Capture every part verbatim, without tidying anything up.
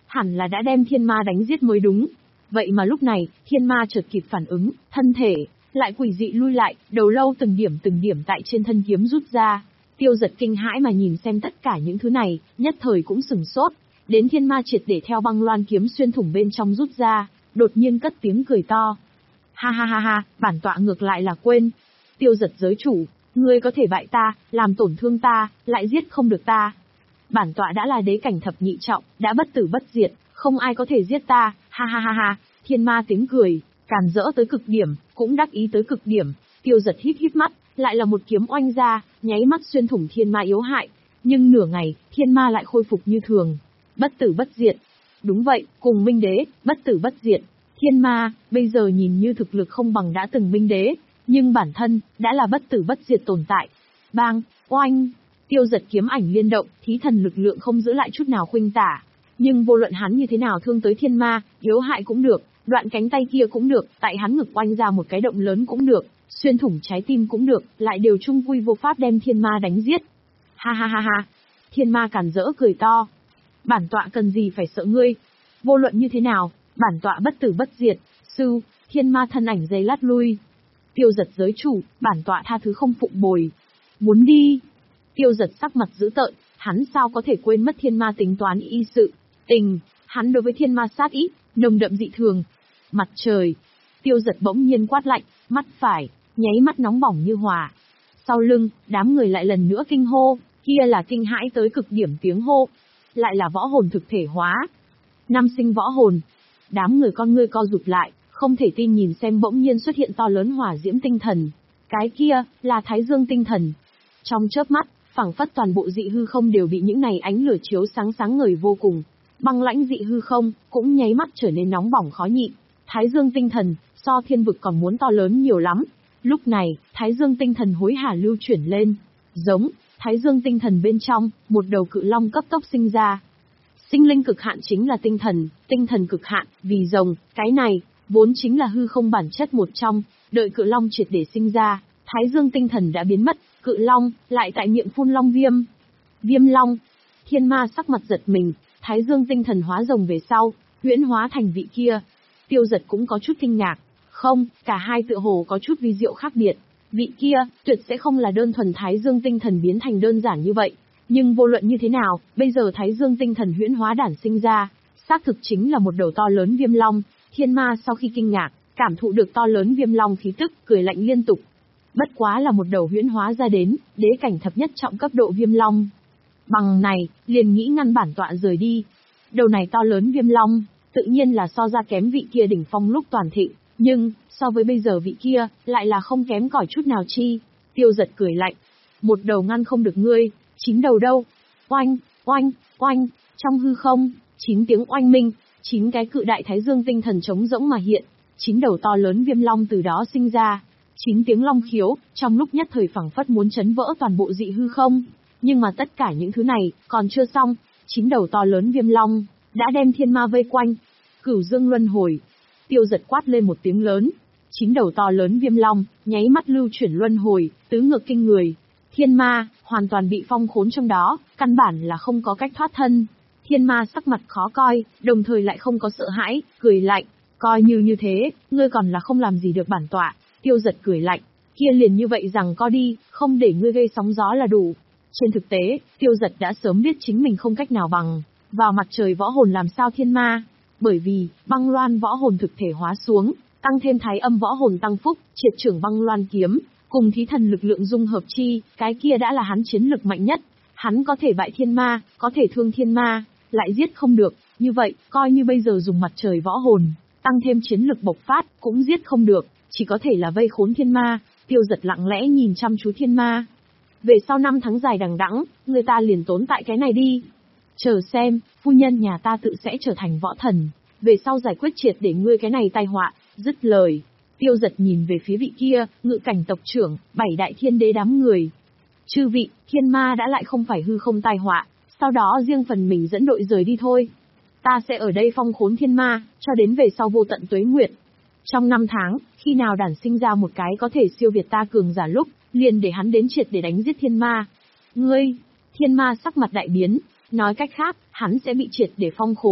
hẳn là đã đem thiên ma đánh giết mới đúng. Vậy mà lúc này, thiên ma chợt kịp phản ứng, thân thể lại quỷ dị lui lại, đầu lâu từng điểm từng điểm tại trên thân kiếm rút ra. Tiêu Dật kinh hãi mà nhìn xem tất cả những thứ này, nhất thời cũng sừng sốt. Đến thiên ma triệt để theo băng loan kiếm xuyên thủng bên trong rút ra, đột nhiên cất tiếng cười to. Ha ha ha ha, bản tọa ngược lại là quên. Tiêu Dật giới chủ, ngươi có thể bại ta, làm tổn thương ta, lại giết không được ta. Bản tọa đã là đế cảnh thập nhị trọng, đã bất tử bất diệt, không ai có thể giết ta, ha ha ha ha. Thiên ma tiếng cười, càn rỡ tới cực điểm, cũng đắc ý tới cực điểm. Tiêu Dật híp híp mắt, lại là một kiếm oanh ra, nháy mắt xuyên thủng thiên ma yếu hại. Nhưng nửa ngày, thiên ma lại khôi phục như thường. Bất tử bất diệt. Đúng vậy, cùng Minh Đế, bất tử bất diệt. Thiên ma, bây giờ nhìn như thực lực không bằng đã từng Minh Đế, nhưng bản thân, đã là bất tử bất diệt tồn tại. Bang, oanh, Tiêu Dật kiếm ảnh liên động, thí thần lực lượng không giữ lại chút nào khuynh tả. Nhưng vô luận hắn như thế nào thương tới thiên ma, yếu hại cũng được, đoạn cánh tay kia cũng được, tại hắn ngực oanh ra một cái động lớn cũng được, xuyên thủng trái tim cũng được, lại đều chung quy vô pháp đem thiên ma đánh giết. Ha ha ha ha, thiên ma càn rỡ cười to. Bản tọa cần gì phải sợ ngươi? Vô luận như thế nào, bản tọa bất tử bất diệt. Sư, thiên ma thân ảnh giây lát lui. Tiêu Dật giới chủ, bản tọa tha thứ không phụng bồi. Muốn đi. Tiêu Dật sắc mặt dữ tợn, hắn sao có thể quên mất thiên ma tính toán y sự. Tình, hắn đối với thiên ma sát ý, nồng đậm dị thường. Mặt trời. Tiêu Dật bỗng nhiên quát lạnh, mắt phải, nháy mắt nóng bỏng như hỏa. Sau lưng, đám người lại lần nữa kinh hô, kia là kinh hãi tới cực điểm tiếng hô. Lại là võ hồn thực thể hóa. Năm sinh võ hồn. Đám người con ngươi co rụt lại, không thể tin nhìn xem bỗng nhiên xuất hiện to lớn hỏa diễm tinh thần. Cái kia, là Thái Dương tinh thần. Trong chớp mắt, phảng phất toàn bộ dị hư không đều bị những này ánh lửa chiếu sáng sáng ngời vô cùng. Băng lãnh dị hư không, cũng nháy mắt trở nên nóng bỏng khó nhịn. Thái Dương tinh thần, so thiên vực còn muốn to lớn nhiều lắm. Lúc này, Thái Dương tinh thần hối hả lưu chuyển lên. Giống, Thái Dương tinh thần bên trong, một đầu cự long cấp tốc sinh ra. Sinh linh cực hạn chính là tinh thần, tinh thần cực hạn, vì rồng, cái này, vốn chính là hư không bản chất một trong, đợi cự long triệt để sinh ra, Thái Dương tinh thần đã biến mất, cự long, lại tại miệng phun long viêm. Viêm long, thiên ma sắc mặt giật mình, Thái Dương tinh thần hóa rồng về sau, huyễn hóa thành vị kia. Tiêu Dật cũng có chút kinh ngạc, không, cả hai tựa hồ có chút vi diệu khác biệt. Vị kia, tuyệt sẽ không là đơn thuần Thái Dương tinh thần biến thành đơn giản như vậy. Nhưng vô luận như thế nào, bây giờ Thái Dương tinh thần huyễn hóa đản sinh ra, xác thực chính là một đầu to lớn viêm long. Thiên ma sau khi kinh ngạc, cảm thụ được to lớn viêm long khí tức, cười lạnh liên tục. Bất quá là một đầu huyễn hóa ra đến, đế cảnh thập nhất trọng cấp độ viêm long. Bằng này, liền nghĩ ngăn bản tọa rời đi. Đầu này to lớn viêm long, tự nhiên là so ra kém vị kia đỉnh phong lúc toàn thịnh, nhưng, so với bây giờ vị kia, lại là không kém cỏi chút nào chi. Tiêu Dật cười lạnh. Một đầu ngăn không được ngươi, chín đầu đâu? Oanh, oanh, oanh, trong hư không, chín tiếng oanh minh, chín cái cự đại Thái Dương tinh thần trống rỗng mà hiện, chín đầu to lớn viêm long từ đó sinh ra. Chín tiếng long khiếu, trong lúc nhất thời phảng phất muốn chấn vỡ toàn bộ dị hư không. Nhưng mà tất cả những thứ này, còn chưa xong, chín đầu to lớn viêm long, đã đem thiên ma vây quanh. Cửu Dương luân hồi. Tiêu Dật quát lên một tiếng lớn. Chín đầu to lớn viêm long, nháy mắt lưu chuyển luân hồi, tứ ngược kinh người. Thiên ma, hoàn toàn bị phong khốn trong đó, căn bản là không có cách thoát thân. Thiên ma sắc mặt khó coi, đồng thời lại không có sợ hãi, cười lạnh. Coi như như thế, ngươi còn là không làm gì được bản tọa. Tiêu Dật cười lạnh, kia liền như vậy rằng co đi, không để ngươi gây sóng gió là đủ. Trên thực tế, Tiêu Dật đã sớm biết chính mình không cách nào bằng vào mặt trời võ hồn làm sao thiên ma. Bởi vì, băng loan võ hồn thực thể hóa xuống, tăng thêm thái âm võ hồn tăng phúc, triệt trưởng băng loan kiếm, cùng thí thần lực lượng dung hợp chi, cái kia đã là hắn chiến lực mạnh nhất. Hắn có thể bại thiên ma, có thể thương thiên ma, lại giết không được, như vậy, coi như bây giờ dùng mặt trời võ hồn, tăng thêm chiến lực bộc phát, cũng giết không được, chỉ có thể là vây khốn thiên ma. Tiêu Dật lặng lẽ nhìn chăm chú thiên ma. Về sau năm tháng dài đằng đẵng, người ta liền tốn tại cái này đi. Chờ xem, phu nhân nhà ta tự sẽ trở thành võ thần, về sau giải quyết triệt để ngươi cái này tai họa. Dứt lời, Tiêu Dật nhìn về phía vị kia, ngự cảnh tộc trưởng, bảy đại thiên đế đám người. Chư vị, thiên ma đã lại không phải hư không tai họa, sau đó riêng phần mình dẫn đội rời đi thôi. Ta sẽ ở đây phong khốn thiên ma, cho đến về sau vô tận tuế nguyệt. Trong năm tháng, khi nào đản sinh ra một cái có thể siêu việt ta cường giả lúc, liền để hắn đến triệt để đánh giết thiên ma. Ngươi, thiên ma sắc mặt đại biến, nói cách khác, hắn sẽ bị triệt để phong khốn.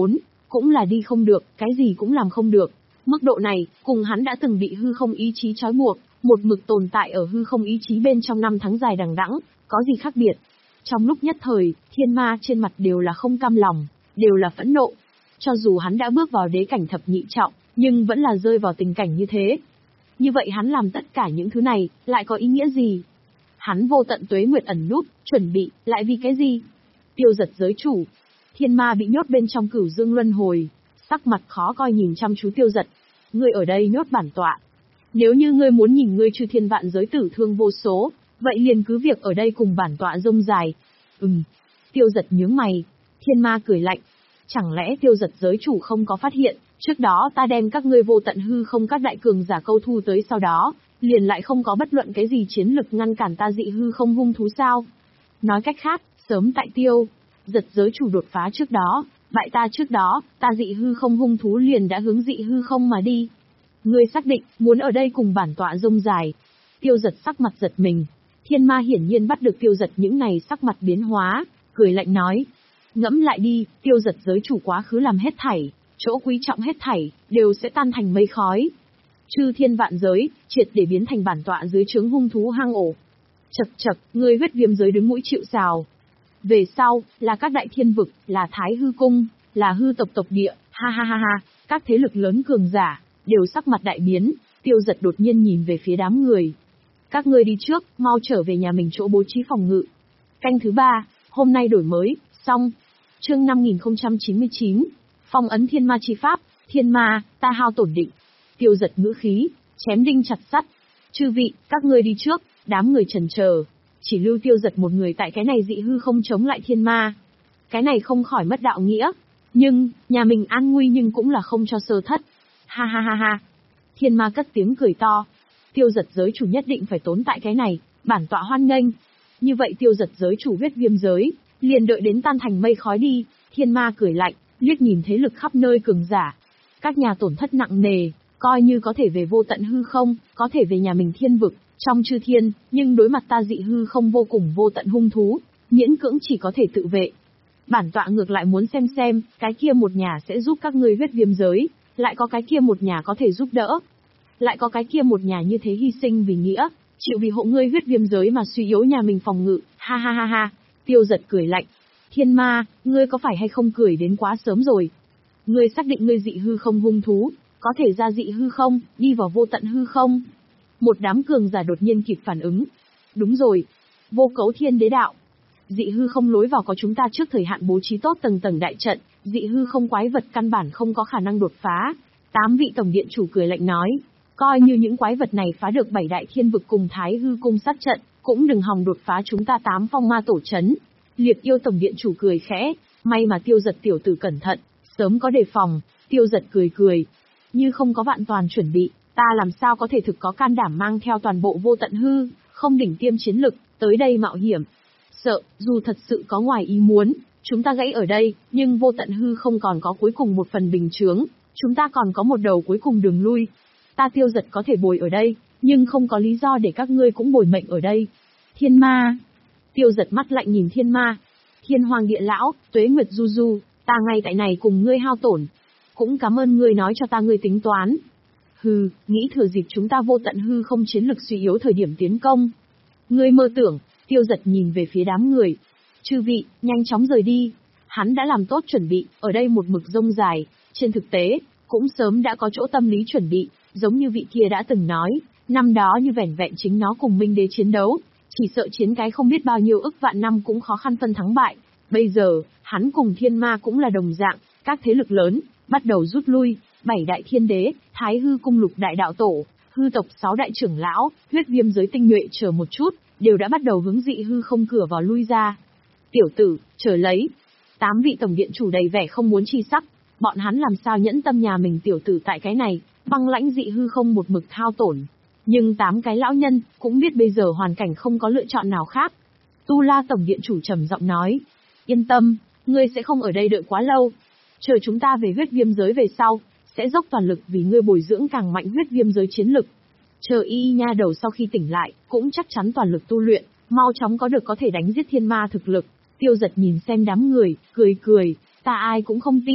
cũng là đi không được, cái gì cũng làm không được. Mức độ này, cùng hắn đã từng bị hư không ý chí trói buộc, một mực tồn tại ở hư không ý chí bên trong năm tháng dài đằng đẵng, có gì khác biệt. Trong lúc nhất thời, thiên ma trên mặt đều là không cam lòng, đều là phẫn nộ. Cho dù hắn đã bước vào đế cảnh thập nhị trọng, nhưng vẫn là rơi vào tình cảnh như thế. Như vậy hắn làm tất cả những thứ này, lại có ý nghĩa gì? Hắn vô tận tuế nguyệt ẩn núp, chuẩn bị, lại vì cái gì? Tiêu giật giới chủ. Thiên ma bị nhốt bên trong cửu dương luân hồi, sắc mặt khó coi nhìn chăm chú tiêu giật. Ngươi ở đây nhốt bản tọa. Nếu như ngươi muốn nhìn ngươi chư thiên vạn giới tử thương vô số, vậy liền cứ việc ở đây cùng bản tọa rông dài. Ừm. Tiêu giật nhướng mày. Thiên ma cười lạnh. Chẳng lẽ tiêu giật giới chủ không có phát hiện, trước đó ta đem các ngươi vô tận hư không các đại cường giả câu thu tới sau đó, liền lại không có bất luận cái gì chiến lực ngăn cản ta dị hư không hung thú sao? Nói cách khác, sớm tại tiêu giật giới chủ đột phá trước đó, bại ta trước đó, ta dị hư không hung thú liền đã hướng dị hư không mà đi. Ngươi xác định, muốn ở đây cùng bản tọa rông dài. Tiêu giật sắc mặt giật mình. Thiên ma hiển nhiên bắt được tiêu giật những này sắc mặt biến hóa, cười lạnh nói. Ngẫm lại đi, tiêu giật giới chủ quá khứ làm hết thảy, chỗ quý trọng hết thảy, đều sẽ tan thành mây khói. Chư thiên vạn giới, triệt để biến thành bản tọa dưới trướng hung thú hang ổ. Chật chật, ngươi huyết viêm giới đứng mũi chịu sào. Về sau, là các đại thiên vực, là thái hư cung, là hư tộc tộc địa, ha ha ha ha, các thế lực lớn cường giả, đều sắc mặt đại biến, tiêu giật đột nhiên nhìn về phía đám người. Các ngươi đi trước, mau trở về nhà mình chỗ bố trí phòng ngự. Canh thứ ba, hôm nay đổi mới, xong. Chương năm nghìn không trăm chín mươi chín, phong ấn thiên ma chi pháp, thiên ma, ta hao tổn định. Tiêu giật ngữ khí, chém đinh chặt sắt. Chư vị, các ngươi đi trước, đám người chần chờ, chỉ lưu tiêu giật một người tại cái này dị hư không chống lại thiên ma. Cái này không khỏi mất đạo nghĩa. Nhưng, nhà mình an nguy nhưng cũng là không cho sơ thất. Ha ha ha ha. Thiên ma cất tiếng cười to. Tiêu giật giới chủ nhất định phải tốn tại cái này, bản tọa hoan nghênh. Như vậy tiêu giật giới chủ huyết viêm giới, liền đợi đến tan thành mây khói đi. Thiên ma cười lạnh, liếc nhìn thế lực khắp nơi cường giả. Các nhà tổn thất nặng nề, coi như có thể về vô tận hư không, có thể về nhà mình thiên vực, trong chư thiên, nhưng đối mặt ta dị hư không vô cùng vô tận hung thú, miễn cưỡng chỉ có thể tự vệ. Bản tọa ngược lại muốn xem xem, cái kia một nhà sẽ giúp các ngươi huyết viêm giới, lại có cái kia một nhà có thể giúp đỡ. Lại có cái kia một nhà như thế hy sinh vì nghĩa, chịu vì hộ ngươi huyết viêm giới mà suy yếu nhà mình phòng ngự, ha ha ha ha. Tiêu giật cười lạnh. Thiên ma, ngươi có phải hay không cười đến quá sớm rồi? Ngươi xác định ngươi dị hư không hung thú, có thể ra dị hư không, đi vào vô tận hư không? Một đám cường giả đột nhiên kịp phản ứng. Đúng rồi. Vô cấu thiên đế đạo. Dị hư không lối vào có chúng ta trước thời hạn bố trí tốt tầng tầng đại trận, dị hư không quái vật căn bản không có khả năng đột phá. Tám vị tổng điện chủ cười lạnh nói. Coi như những quái vật này phá được bảy đại thiên vực cùng thái hư cung sát trận, cũng đừng hòng đột phá chúng ta tám phong ma tổ chấn. Liệt yêu tổng điện chủ cười khẽ, may mà tiêu giật tiểu tử cẩn thận, sớm có đề phòng. Tiêu giật cười cười. Như không có vạn toàn chuẩn bị, ta làm sao có thể thực có can đảm mang theo toàn bộ vô tận hư, không đỉnh tiêm chiến lực, tới đây mạo hiểm. Sợ, dù thật sự có ngoài ý muốn, chúng ta gãy ở đây, nhưng vô tận hư không còn có cuối cùng một phần bình chướng, chúng ta còn có một đầu cuối cùng đường lui. Ta tiêu giật có thể bồi ở đây, nhưng không có lý do để các ngươi cũng bồi mệnh ở đây. Thiên ma. Tiêu giật mắt lạnh nhìn thiên ma. Thiên hoàng địa lão, tuế nguyệt du du, ta ngay tại này cùng ngươi hao tổn. Cũng cảm ơn ngươi nói cho ta ngươi tính toán. Hừ, nghĩ thừa dịp chúng ta vô tận hư không chiến lực suy yếu thời điểm tiến công. Ngươi mơ tưởng. Tiêu giật nhìn về phía đám người. Chư vị, nhanh chóng rời đi. Hắn đã làm tốt chuẩn bị, ở đây một mực rông dài, trên thực tế, cũng sớm đã có chỗ tâm lý chuẩn bị, giống như vị kia đã từng nói, năm đó như vẻn vẹn chính nó cùng Minh Đế chiến đấu, chỉ sợ chiến cái không biết bao nhiêu ức vạn năm cũng khó khăn phân thắng bại. Bây giờ, hắn cùng thiên ma cũng là đồng dạng, các thế lực lớn, bắt đầu rút lui, bảy đại thiên đế, thái hư cung lục đại đạo tổ, hư tộc sáu đại trưởng lão, huyết viêm giới tinh nhuệ chờ một chút, đều đã bắt đầu hướng dị hư không cửa vào lui ra. Tiểu tử, chờ lấy. Tám vị tổng điện chủ đầy vẻ không muốn chi sắc, bọn hắn làm sao nhẫn tâm nhà mình tiểu tử tại cái này, băng lãnh dị hư không một mực thao tổn. Nhưng tám cái lão nhân, cũng biết bây giờ hoàn cảnh không có lựa chọn nào khác. Tu La tổng điện chủ trầm giọng nói, yên tâm, ngươi sẽ không ở đây đợi quá lâu. Chờ chúng ta về huyết viêm giới về sau, sẽ dốc toàn lực vì ngươi bồi dưỡng càng mạnh huyết viêm giới chiến lực. Chờ y nha đầu sau khi tỉnh lại, cũng chắc chắn toàn lực tu luyện, mau chóng có được có thể đánh giết thiên ma thực lực. Tiêu giật nhìn xem đám người, cười cười, ta ai cũng không tin,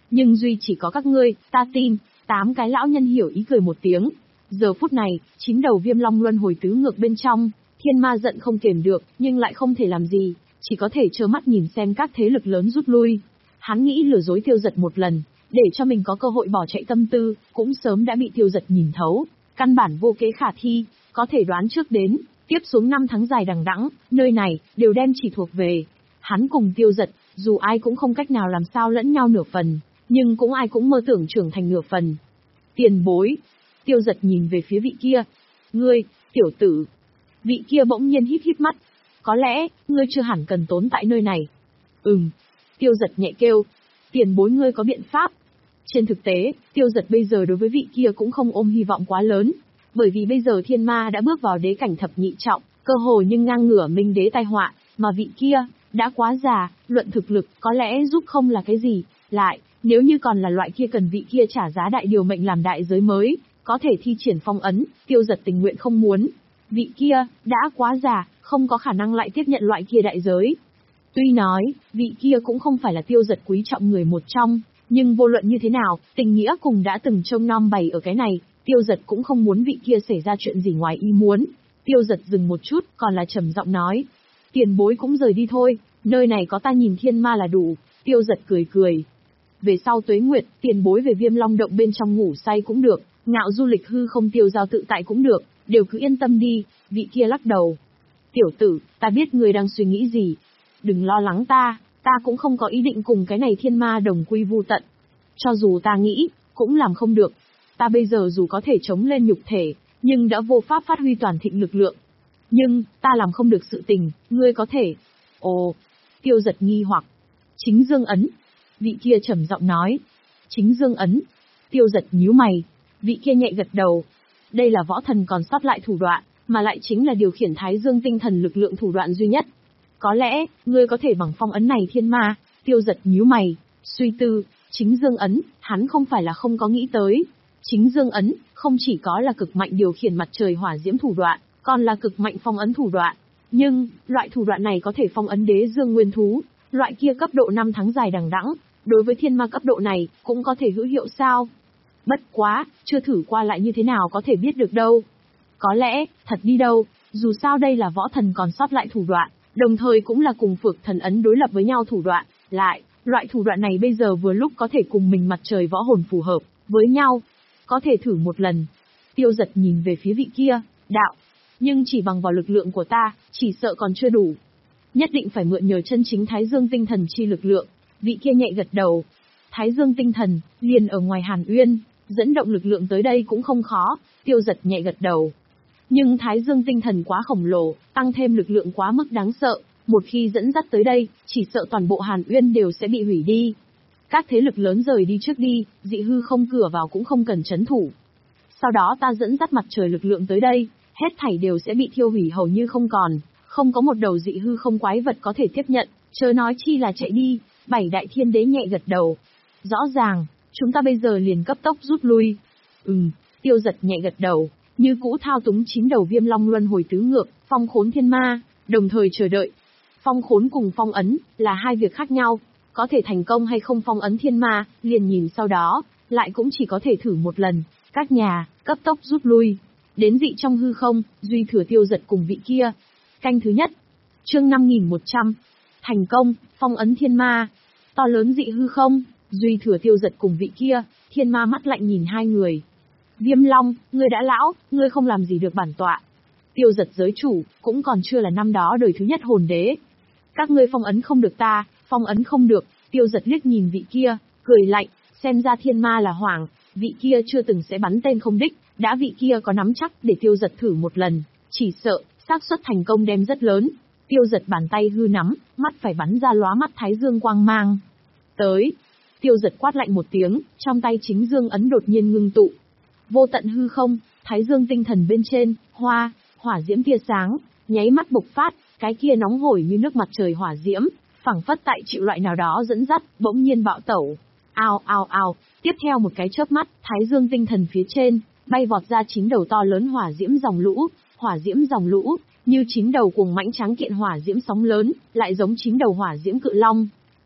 Nhưng duy chỉ có các ngươi, ta tin. Tám cái lão nhân hiểu ý cười một tiếng. Giờ phút này, chín đầu viêm long luân hồi tứ ngược bên trong, thiên ma giận không kiềm được, nhưng lại không thể làm gì, chỉ có thể trơ mắt nhìn xem các thế lực lớn rút lui. Hắn nghĩ lừa dối Tiêu Giật một lần, để cho mình có cơ hội bỏ chạy tâm tư, cũng sớm đã bị Tiêu Giật nhìn thấu, căn bản vô kế khả thi, có thể đoán trước đến, tiếp xuống năm tháng dài đằng đẵng, nơi này đều đem chỉ thuộc về hắn cùng Tiêu Giật, dù ai cũng không cách nào làm sao lẫn nhau nửa phần, nhưng cũng ai cũng mơ tưởng trưởng thành nửa phần. Tiền bối. Tiêu Giật nhìn về phía vị kia. Ngươi, tiểu tử. Vị kia bỗng nhiên híp híp mắt. Có lẽ, ngươi chưa hẳn cần tốn tại nơi này. Ừm. Tiêu Giật nhẹ kêu. Tiền bối ngươi có biện pháp. Trên thực tế, Tiêu Giật bây giờ đối với vị kia cũng không ôm hy vọng quá lớn. Bởi vì bây giờ thiên ma đã bước vào đế cảnh thập nhị trọng, cơ hồ nhưng ngang ngửa minh đế tai họa, mà vị kia, đã quá già, luận thực lực, có lẽ giúp không là cái gì. Lại, nếu như còn là loại kia cần vị kia trả giá đại điều mệnh làm đại giới mới, có thể thi triển phong ấn, Tiêu Giật tình nguyện không muốn. Vị kia, đã quá già, không có khả năng lại tiếp nhận loại kia đại giới. Tuy nói, vị kia cũng không phải là Tiêu Giật quý trọng người một trong, nhưng vô luận như thế nào, tình nghĩa cùng đã từng trông nom bày ở cái này, Tiêu Giật cũng không muốn vị kia xảy ra chuyện gì ngoài ý muốn. Tiêu Giật dừng một chút, còn là trầm giọng nói. Tiền bối cũng rời đi thôi, nơi này có ta nhìn thiên ma là đủ. Tiêu Giật cười cười. Về sau tuế nguyệt, tiền bối về Viêm Long động bên trong ngủ say cũng được, ngạo du lịch hư không tiêu giao tự tại cũng được, đều cứ yên tâm đi. Vị kia lắc đầu. Tiểu tử, ta biết ngươi đang suy nghĩ gì. Đừng lo lắng ta, ta cũng không có ý định cùng cái này thiên ma đồng quy vu tận. Cho dù ta nghĩ, cũng làm không được. Ta bây giờ dù có thể chống lên nhục thể, nhưng đã vô pháp phát huy toàn thịnh lực lượng. Nhưng, ta làm không được sự tình, ngươi có thể. Ồ, Tiêu Giật nghi hoặc. Chính dương ấn. Vị kia trầm giọng nói. Chính dương ấn. Tiêu Giật nhíu mày. Vị kia nhẹ gật đầu. Đây là võ thần còn sót lại thủ đoạn, mà lại chính là điều khiển thái dương tinh thần lực lượng thủ đoạn duy nhất. Có lẽ, ngươi có thể bằng phong ấn này thiên ma. Tiêu Giật nhíu mày, suy tư. Chính dương ấn, hắn không phải là không có nghĩ tới. Chính dương ấn, không chỉ có là cực mạnh điều khiển mặt trời hỏa diễm thủ đoạn, còn là cực mạnh phong ấn thủ đoạn. Nhưng, loại thủ đoạn này có thể phong ấn đế dương nguyên thú, loại kia cấp độ năm tháng dài đằng đẵng, đối với thiên ma cấp độ này, cũng có thể hữu hiệu sao? Bất quá, chưa thử qua lại như thế nào có thể biết được đâu. Có lẽ, thật đi đâu, dù sao đây là võ thần còn sót lại thủ đoạn, đồng thời cũng là cùng phược thần ấn đối lập với nhau thủ đoạn, lại, loại thủ đoạn này bây giờ vừa lúc có thể cùng mình mặt trời võ hồn phù hợp với nhau. Có thể thử một lần. Tiêu Giật nhìn về phía vị kia, đạo. Nhưng chỉ bằng vào lực lượng của ta, chỉ sợ còn chưa đủ. Nhất định phải mượn nhờ chân chính Thái Dương tinh thần chi lực lượng. Vị kia nhẹ gật đầu. Thái Dương tinh thần, liền ở ngoài Hàn Uyên, dẫn động lực lượng tới đây cũng không khó. Tiêu Giật nhẹ gật đầu. Nhưng Thái Dương tinh thần quá khổng lồ, tăng thêm lực lượng quá mức đáng sợ. Một khi dẫn dắt tới đây, chỉ sợ toàn bộ Hàn Uyên đều sẽ bị hủy đi. Các thế lực lớn rời đi trước đi, dị hư không cửa vào cũng không cần trấn thủ. Sau đó ta dẫn dắt mặt trời lực lượng tới đây, hết thảy đều sẽ bị thiêu hủy hầu như không còn, không có một đầu dị hư không quái vật có thể tiếp nhận, chớ nói chi là chạy đi. Bảy đại thiên đế nhẹ gật đầu. Rõ ràng, chúng ta bây giờ liền cấp tốc rút lui. Ừm, Tiêu Giật nhẹ gật đầu, như cũ thao túng chín đầu viêm long luân hồi tứ ngược, phong khốn thiên ma, đồng thời chờ đợi. Phong khốn cùng phong ấn, là hai việc khác nhau. Có thể thành công hay không phong ấn thiên ma, liền nhìn sau đó, lại cũng chỉ có thể thử một lần. Các nhà, cấp tốc rút lui. Đến dị trong hư không, duy thừa Tiêu Giật cùng vị kia. Canh thứ nhất. Chương năm nghìn một trăm. Thành công, phong ấn thiên ma. To lớn dị hư không, duy thừa Tiêu Giật cùng vị kia, thiên ma mắt lạnh nhìn hai người. Viêm Long, ngươi đã lão, ngươi không làm gì được bản tọa. Tiêu Giật giới chủ, cũng còn chưa là năm đó đời thứ nhất hồn đế. Các ngươi phong ấn không được ta, phong ấn không được. Tiêu Giật liếc nhìn vị kia, cười lạnh, xem ra thiên ma là hoảng, vị kia chưa từng sẽ bắn tên không đích, đã vị kia có nắm chắc để Tiêu Giật thử một lần, chỉ sợ, xác suất thành công đem rất lớn. Tiêu Giật bàn tay hư nắm, mắt phải bắn ra lóa mắt thái dương quang mang. Tới. Tiêu Giật quát lạnh một tiếng, trong tay chính dương ấn đột nhiên ngưng tụ. Vô tận hư không, thái dương tinh thần bên trên, hoa, hỏa diễm tia sáng, nháy mắt bộc phát, cái kia nóng hổi như nước mặt trời hỏa diễm, phảng phất tại chịu loại nào đó dẫn dắt, bỗng nhiên bạo tẩu. Ao ao ao, tiếp theo một cái chớp mắt, thái dương tinh thần phía trên, bay vọt ra chín đầu to lớn hỏa diễm dòng lũ, hỏa diễm dòng lũ, như chín đầu cuồng mãnh tráng kiện hỏa diễm sóng lớn, lại giống chín đầu hỏa diễm cự long.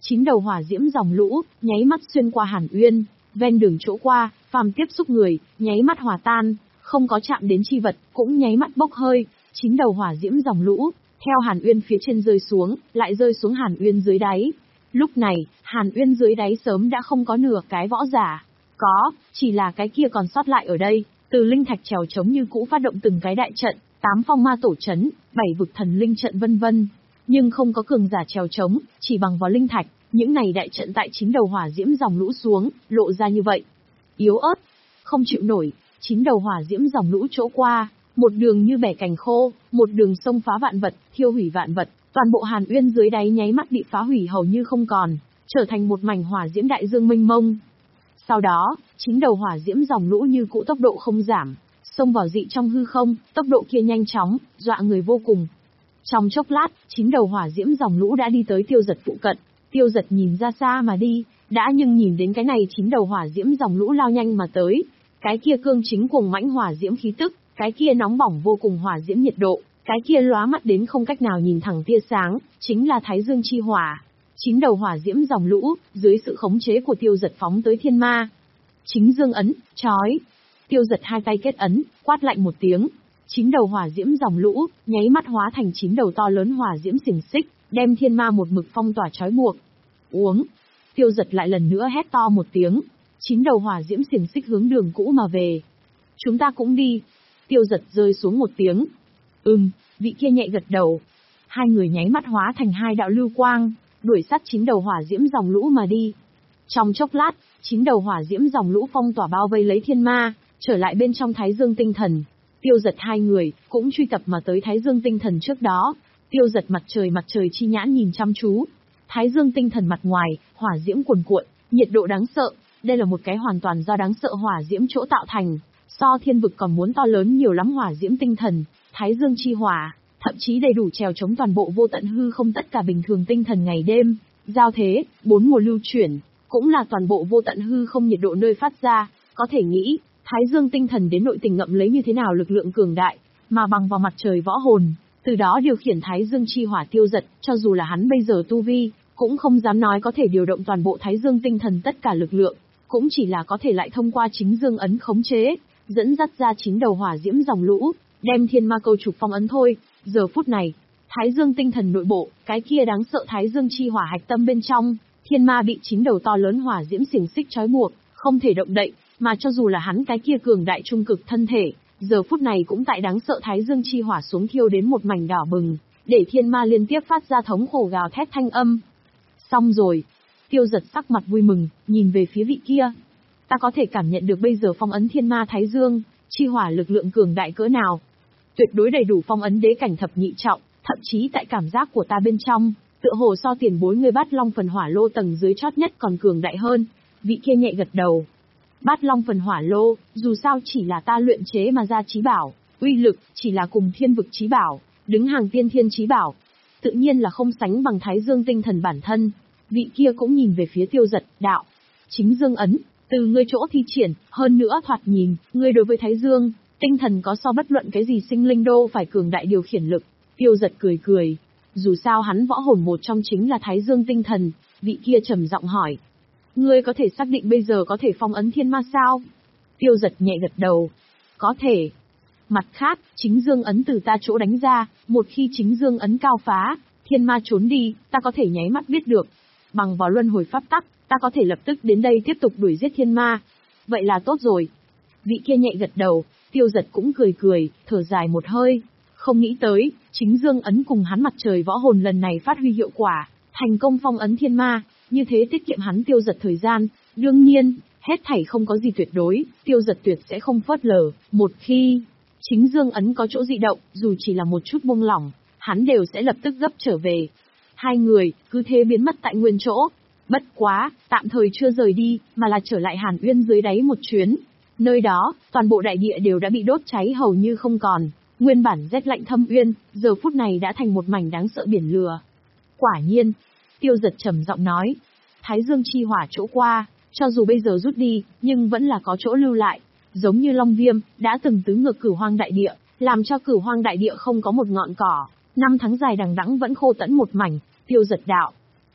Chín đầu hỏa diễm dòng lũ, nháy mắt xuyên qua Hàn Uyên, ven đường chỗ qua, phàm tiếp xúc người, nháy mắt hòa tan, không có chạm đến chi vật, cũng nháy mắt bốc hơi. Chín đầu hỏa diễm dòng lũ, theo Hàn Uyên phía trên rơi xuống, lại rơi xuống Hàn Uyên dưới đáy. Lúc này, Hàn Uyên dưới đáy sớm đã không có nửa cái võ giả. Có, chỉ là cái kia còn sót lại ở đây, từ linh thạch trèo chống như cũ phát động từng cái đại trận, tám phong ma tổ trấn, bảy vực thần linh trận vân vân. Nhưng không có cường giả trèo chống, chỉ bằng vào linh thạch, những này đại trận tại chín đầu hỏa diễm dòng lũ xuống, lộ ra như vậy. Yếu ớt, không chịu nổi, chín đầu hỏa diễm dòng lũ chỗ qua, một đường như bẻ cành khô, một đường sông phá vạn vật, thiêu hủy vạn vật, toàn bộ Hàn Uyên dưới đáy nháy mắt bị phá hủy hầu như không còn, trở thành một mảnh hỏa diễm đại dương mênh mông. Sau đó, chín đầu hỏa diễm dòng lũ như cũ tốc độ không giảm, xông vào dị trong hư không, tốc độ kia nhanh chóng, dọa người vô cùng. Trong chốc lát, chín đầu hỏa diễm dòng lũ đã đi tới Tiêu Giật phụ cận. Tiêu Giật nhìn ra xa mà đi, đã nhưng nhìn đến cái này chín đầu hỏa diễm dòng lũ lao nhanh mà tới. Cái kia cương chính cuồng mãnh hỏa diễm khí tức, cái kia nóng bỏng vô cùng hỏa diễm nhiệt độ, cái kia lóa mắt đến không cách nào nhìn thẳng tia sáng, chính là Thái Dương chi hỏa. Chín đầu hỏa diễm dòng lũ, dưới sự khống chế của Tiêu Giật phóng tới thiên ma. Chính dương ấn, chói. Tiêu Giật hai tay kết ấn, quát lạnh một tiếng. Chín đầu hỏa diễm dòng lũ, nháy mắt hóa thành chín đầu to lớn hỏa diễm xiềng xích, đem thiên ma một mực phong tỏa trói buộc. Uống. Tiêu Giật lại lần nữa hét to một tiếng. Chín đầu hỏa diễm xiềng xích hướng đường cũ mà về. Chúng ta cũng đi. Tiêu Giật rơi xuống một tiếng. Ừm, vị kia nhẹ gật đầu. Hai người nháy mắt hóa thành hai đạo lưu quang, đuổi sát chín đầu hỏa diễm dòng lũ mà đi. Trong chốc lát, chín đầu hỏa diễm dòng lũ phong tỏa bao vây lấy thiên ma, trở lại bên trong Thái Dương tinh thần. Tiêu Giật hai người, cũng truy tập mà tới Thái Dương tinh thần trước đó. Tiêu Giật mặt trời mặt trời chi nhãn nhìn chăm chú. Thái Dương tinh thần mặt ngoài, hỏa diễm cuồn cuộn, nhiệt độ đáng sợ. Đây là một cái hoàn toàn do đáng sợ hỏa diễm chỗ tạo thành. So thiên vực còn muốn to lớn nhiều lắm hỏa diễm tinh thần, Thái Dương chi hỏa, thậm chí đầy đủ trèo chống toàn bộ vô tận hư không tất cả bình thường tinh thần ngày đêm. Giao thế, bốn mùa lưu chuyển, cũng là toàn bộ vô tận hư không nhiệt độ nơi phát ra. Có thể nghĩ, Thái Dương tinh thần đến nội tình ngậm lấy như thế nào lực lượng cường đại, mà bằng vào mặt trời võ hồn, từ đó điều khiển Thái Dương chi hỏa. Tiêu Giật, cho dù là hắn bây giờ tu vi, cũng không dám nói có thể điều động toàn bộ Thái Dương tinh thần tất cả lực lượng, cũng chỉ là có thể lại thông qua chính dương ấn khống chế, dẫn dắt ra chín đầu hỏa diễm dòng lũ, đem thiên ma câu trục phong ấn thôi. Giờ phút này, Thái Dương tinh thần nội bộ, cái kia đáng sợ Thái Dương chi hỏa hạch tâm bên trong, thiên ma bị chín đầu to lớn hỏa diễm xiềng xích trói buộc, không thể động đậy, mà cho dù là hắn cái kia cường đại trung cực thân thể, giờ phút này cũng tại đáng sợ Thái Dương chi hỏa xuống thiêu đến một mảnh đỏ bừng, để thiên ma liên tiếp phát ra thống khổ gào thét thanh âm. Xong rồi. Tiêu Giật sắc mặt vui mừng, nhìn về phía vị kia. Ta có thể cảm nhận được bây giờ phong ấn thiên ma Thái Dương chi hỏa lực lượng cường đại cỡ nào. Tuyệt đối đầy đủ phong ấn đế cảnh thập nhị trọng, thậm chí tại cảm giác của ta bên trong, tựa hồ so tiền bối người Bát Long phần hỏa lô tầng dưới chót nhất còn cường đại hơn. Vị kia nhẹ gật đầu. Bát Long phần hỏa lô, dù sao chỉ là ta luyện chế mà ra chí bảo, uy lực chỉ là cùng thiên vực chí bảo, đứng hàng tiên thiên chí bảo, tự nhiên là không sánh bằng Thái Dương tinh thần bản thân. Vị kia cũng nhìn về phía Tiêu Giật, đạo: chính dương ấn, từ ngươi chỗ thi triển, hơn nữa thoạt nhìn, ngươi đối với Thái Dương tinh thần có so bất luận cái gì sinh linh đô phải cường đại điều khiển lực. Tiêu Giật cười cười, dù sao hắn võ hồn một trong chính là Thái Dương tinh thần. Vị kia trầm giọng hỏi: ngươi có thể xác định bây giờ có thể phong ấn thiên ma sao? Tiêu Giật nhẹ gật đầu, có thể. Mặt khác, chính dương ấn từ ta chỗ đánh ra, một khi chính dương ấn cao phá, thiên ma trốn đi, ta có thể nháy mắt biết được. Bằng vào luân hồi pháp tắc, ta có thể lập tức đến đây tiếp tục đuổi giết thiên ma. Vậy là tốt rồi. Vị kia nhẹ gật đầu. Tiêu Giật cũng cười cười, thở dài một hơi. Không nghĩ tới, chính dương ấn cùng hắn mặt trời võ hồn lần này phát huy hiệu quả, thành công phong ấn thiên ma, như thế tiết kiệm hắn Tiêu Giật thời gian. Đương nhiên, hết thảy không có gì tuyệt đối, Tiêu Giật tuyệt sẽ không phớt lờ. Một khi chính dương ấn có chỗ dị động, dù chỉ là một chút buông lỏng, hắn đều sẽ lập tức gấp trở về. Hai người, cứ thế biến mất tại nguyên chỗ. Bất quá, tạm thời chưa rời đi, mà là trở lại Hàn Uyên dưới đáy một chuyến. Nơi đó, toàn bộ đại địa đều đã bị đốt cháy hầu như không còn. Nguyên bản rét lạnh thâm uyên, giờ phút này đã thành một mảnh đáng sợ biển lửa. Quả nhiên, Tiêu Giật trầm giọng nói, Thái Dương chi hỏa chỗ qua, cho dù bây giờ rút đi, nhưng vẫn là có chỗ lưu lại. Giống như Long Viêm, đã từng tứ ngược Cửu Hoang đại địa, làm cho Cửu Hoang đại địa không có một ngọn cỏ. Năm tháng dài đằng đẵng vẫn khô tẫn một mảnh. Tiêu Giật đạo,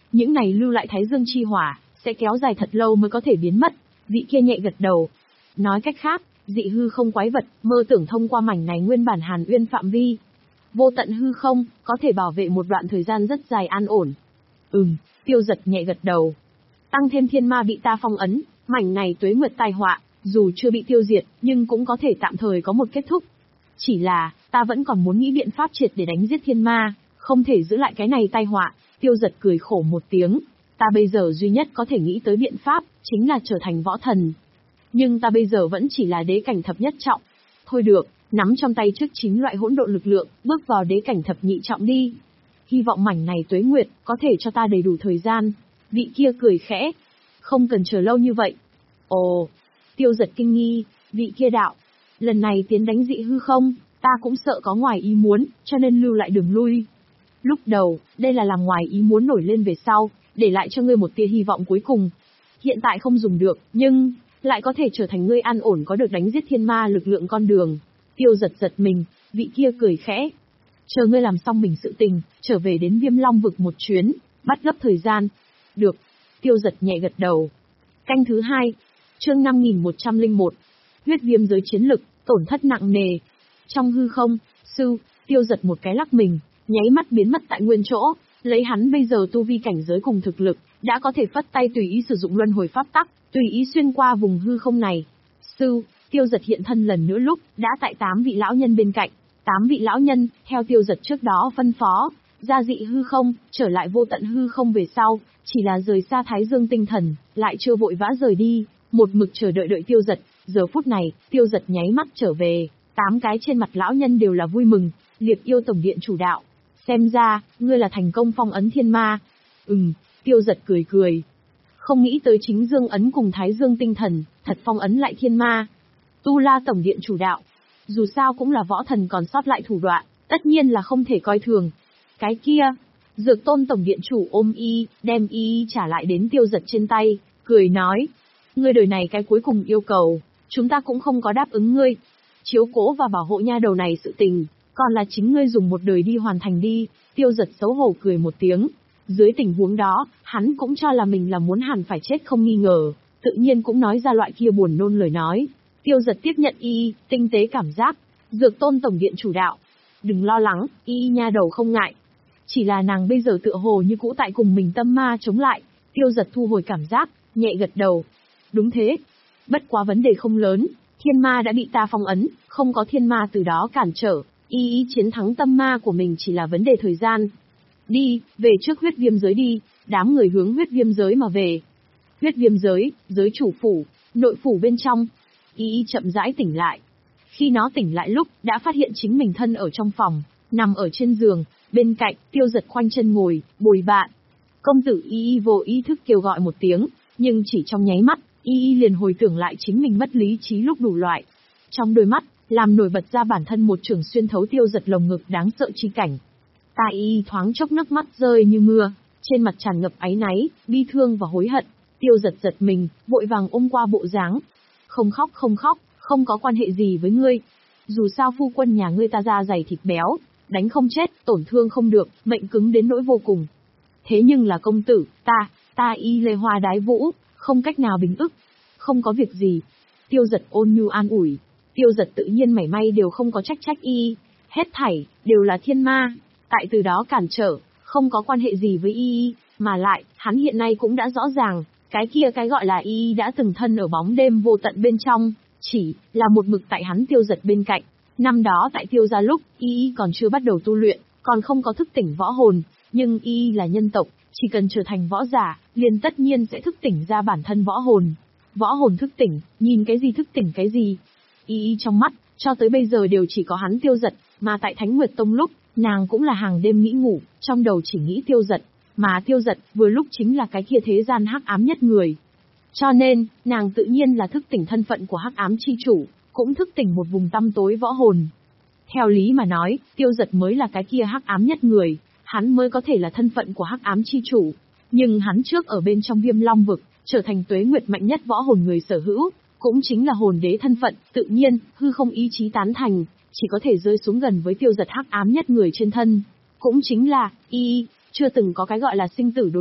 Những này lưu lại Thái Dương chi hỏa, sẽ kéo dài thật lâu mới có thể biến mất. Vị kia nhẹ gật đầu. Nói cách khác, dị hư không quái vật, mơ tưởng thông qua mảnh này nguyên bản Hàn Uyên phạm vi. Vô tận hư không, có thể bảo vệ một đoạn thời gian rất dài an ổn. Ừm, Tiêu Giật nhẹ gật đầu. Tăng thêm thiên ma bị ta phong ấn, mảnh này tuế nguyệt tai họa, dù chưa bị tiêu diệt, nhưng cũng có thể tạm thời có một kết thúc. Chỉ là, ta vẫn còn muốn nghĩ biện pháp triệt để đánh giết thiên ma, không thể giữ lại cái này tai họa. Tiêu Giật cười khổ một tiếng. Ta bây giờ duy nhất có thể nghĩ tới biện pháp, chính là trở thành võ thần. Nhưng ta bây giờ vẫn chỉ là đế cảnh thập nhất trọng. Thôi được, nắm trong tay trước chín loại hỗn độn lực lượng, bước vào đế cảnh thập nhị trọng đi. Hy vọng mảnh này tuế nguyệt, có thể cho ta đầy đủ thời gian. Vị kia cười khẽ. Không cần chờ lâu như vậy. Ồ, Tiêu Giật kinh nghi, vị kia đạo. Lần này tiến đánh dị hư không, ta cũng sợ có ngoài ý muốn, cho nên lưu lại đường lui. Lúc đầu, đây là làm ngoài ý muốn nổi lên về sau, để lại cho ngươi một tia hy vọng cuối cùng. Hiện tại không dùng được, nhưng, lại có thể trở thành ngươi an ổn có được đánh giết thiên ma lực lượng con đường. Tiêu Giật giật mình, vị kia cười khẽ. Chờ ngươi làm xong mình sự tình, trở về đến Viêm Long vực một chuyến, bắt gấp thời gian. Được. Tiêu Giật nhẹ gật đầu. Canh thứ hai. Chương năm nghìn một trăm lẻ một. Huyết viêm giới chiến lực, tổn thất nặng nề. Trong hư không, sư, Tiêu Giật một cái lắc mình, nháy mắt biến mất tại nguyên chỗ, lấy hắn bây giờ tu vi cảnh giới cùng thực lực, đã có thể phất tay tùy ý sử dụng luân hồi pháp tắc, tùy ý xuyên qua vùng hư không này. Sư, Tiêu Giật hiện thân lần nữa lúc, đã tại tám vị lão nhân bên cạnh. Tám vị lão nhân, theo Tiêu Giật trước đó phân phó, ra dị hư không, trở lại vô tận hư không về sau, chỉ là rời xa Thái Dương tinh thần, lại chưa vội vã rời đi, một mực chờ đợi đợi Tiêu Giật. Giờ phút này, Tiêu Giật nháy mắt trở về, tám cái trên mặt lão nhân đều là vui mừng. Liệt yêu tổng điện chủ đạo, xem ra, ngươi là thành công phong ấn thiên ma. Ừm, Tiêu Giật cười cười. Không nghĩ tới chính Dương ấn cùng Thái Dương tinh thần, thật phong ấn lại thiên ma. Tu La tổng điện chủ đạo, dù sao cũng là võ thần còn sót lại thủ đoạn, tất nhiên là không thể coi thường. Cái kia, Dược Tôn tổng điện chủ ôm y, đem y trả lại đến Tiêu Giật trên tay, cười nói. Ngươi đời này cái cuối cùng yêu cầu, chúng ta cũng không có đáp ứng ngươi. Chiếu cố và bảo hộ nha đầu này sự tình, còn là chính ngươi dùng một đời đi hoàn thành đi. Tiêu Giật xấu hổ cười một tiếng. Dưới tình huống đó, hắn cũng cho là mình là muốn hẳn phải chết không nghi ngờ, tự nhiên cũng nói ra loại kia buồn nôn lời nói. Tiêu Giật tiếp nhận y, tinh tế cảm giác. Dược Tôn tổng điện chủ đạo, đừng lo lắng, y nha đầu không ngại. Chỉ là nàng bây giờ tựa hồ như cũ tại cùng mình tâm ma chống lại. Tiêu Giật thu hồi cảm giác, nhẹ gật đầu. Đúng thế. Bất quá vấn đề không lớn, thiên ma đã bị ta phong ấn, không có thiên ma từ đó cản trở, y ý chiến thắng tâm ma của mình chỉ là vấn đề thời gian. Đi, về trước huyết viêm giới đi. Đám người hướng huyết viêm giới mà về. Huyết viêm giới, giới chủ phủ, nội phủ bên trong. Y y chậm rãi tỉnh lại. Khi nó tỉnh lại lúc, đã phát hiện chính mình thân ở trong phòng, nằm ở trên giường, bên cạnh, Tiêu Giật khoanh chân ngồi, bồi bạn. Công tử y y vô ý thức kêu gọi một tiếng, nhưng chỉ trong nháy mắt, y y liền hồi tưởng lại chính mình mất lý trí lúc đủ loại. Trong đôi mắt, làm nổi bật ra bản thân một trường xuyên thấu Tiêu Giật lồng ngực đáng sợ chi cảnh. Ta y y thoáng chốc nước mắt rơi như mưa, trên mặt tràn ngập áy náy, bi thương và hối hận. Tiêu Giật giật mình, vội vàng ôm qua bộ dáng. Không khóc không khóc, không có quan hệ gì với ngươi. Dù sao phu quân nhà ngươi ta da dày thịt béo, đánh không chết, tổn thương không được, mệnh cứng đến nỗi vô cùng. Thế nhưng là công tử, ta, ta y lê hoa đái vũ, không cách nào bình ức. Không có việc gì. Tiêu Giật ôn nhu an ủi. Tiêu Giật tự nhiên mảy may đều không có trách trách y. Hết thảy, đều là thiên ma. Tại từ đó cản trở, không có quan hệ gì với y, mà lại, hắn hiện nay cũng đã rõ ràng, cái kia cái gọi là y đã từng thân ở bóng đêm vô tận bên trong, chỉ là một mực tại hắn Tiêu Giật bên cạnh. Năm đó tại Tiêu gia lúc, y còn chưa bắt đầu tu luyện, còn không có thức tỉnh võ hồn, nhưng y là nhân tộc, chỉ cần trở thành võ giả, liền tất nhiên sẽ thức tỉnh ra bản thân võ hồn. Võ hồn thức tỉnh, nhìn cái gì thức tỉnh cái gì. Y trong mắt, cho tới bây giờ đều chỉ có hắn Tiêu Giật, mà tại Thánh Nguyệt Tông lúc, nàng cũng là hàng đêm nghĩ ngủ, trong đầu chỉ nghĩ Tiêu Giật, mà Tiêu Giật vừa lúc chính là cái kia thế gian hắc ám nhất người. Cho nên, nàng tự nhiên là thức tỉnh thân phận của hắc ám chi chủ, cũng thức tỉnh một vùng tăm tối võ hồn. Theo lý mà nói, Tiêu Giật mới là cái kia hắc ám nhất người, hắn mới có thể là thân phận của hắc ám chi chủ. Nhưng hắn trước ở bên trong Viêm Long vực, trở thành tuế nguyệt mạnh nhất võ hồn người sở hữu, cũng chính là hồn đế thân phận, tự nhiên, hư không ý chí tán thành, chỉ có thể rơi xuống gần với Tiêu Giật hắc ám nhất người trên thân. Cũng chính là, y, chưa từng có cái gọi là sinh tử đối lập,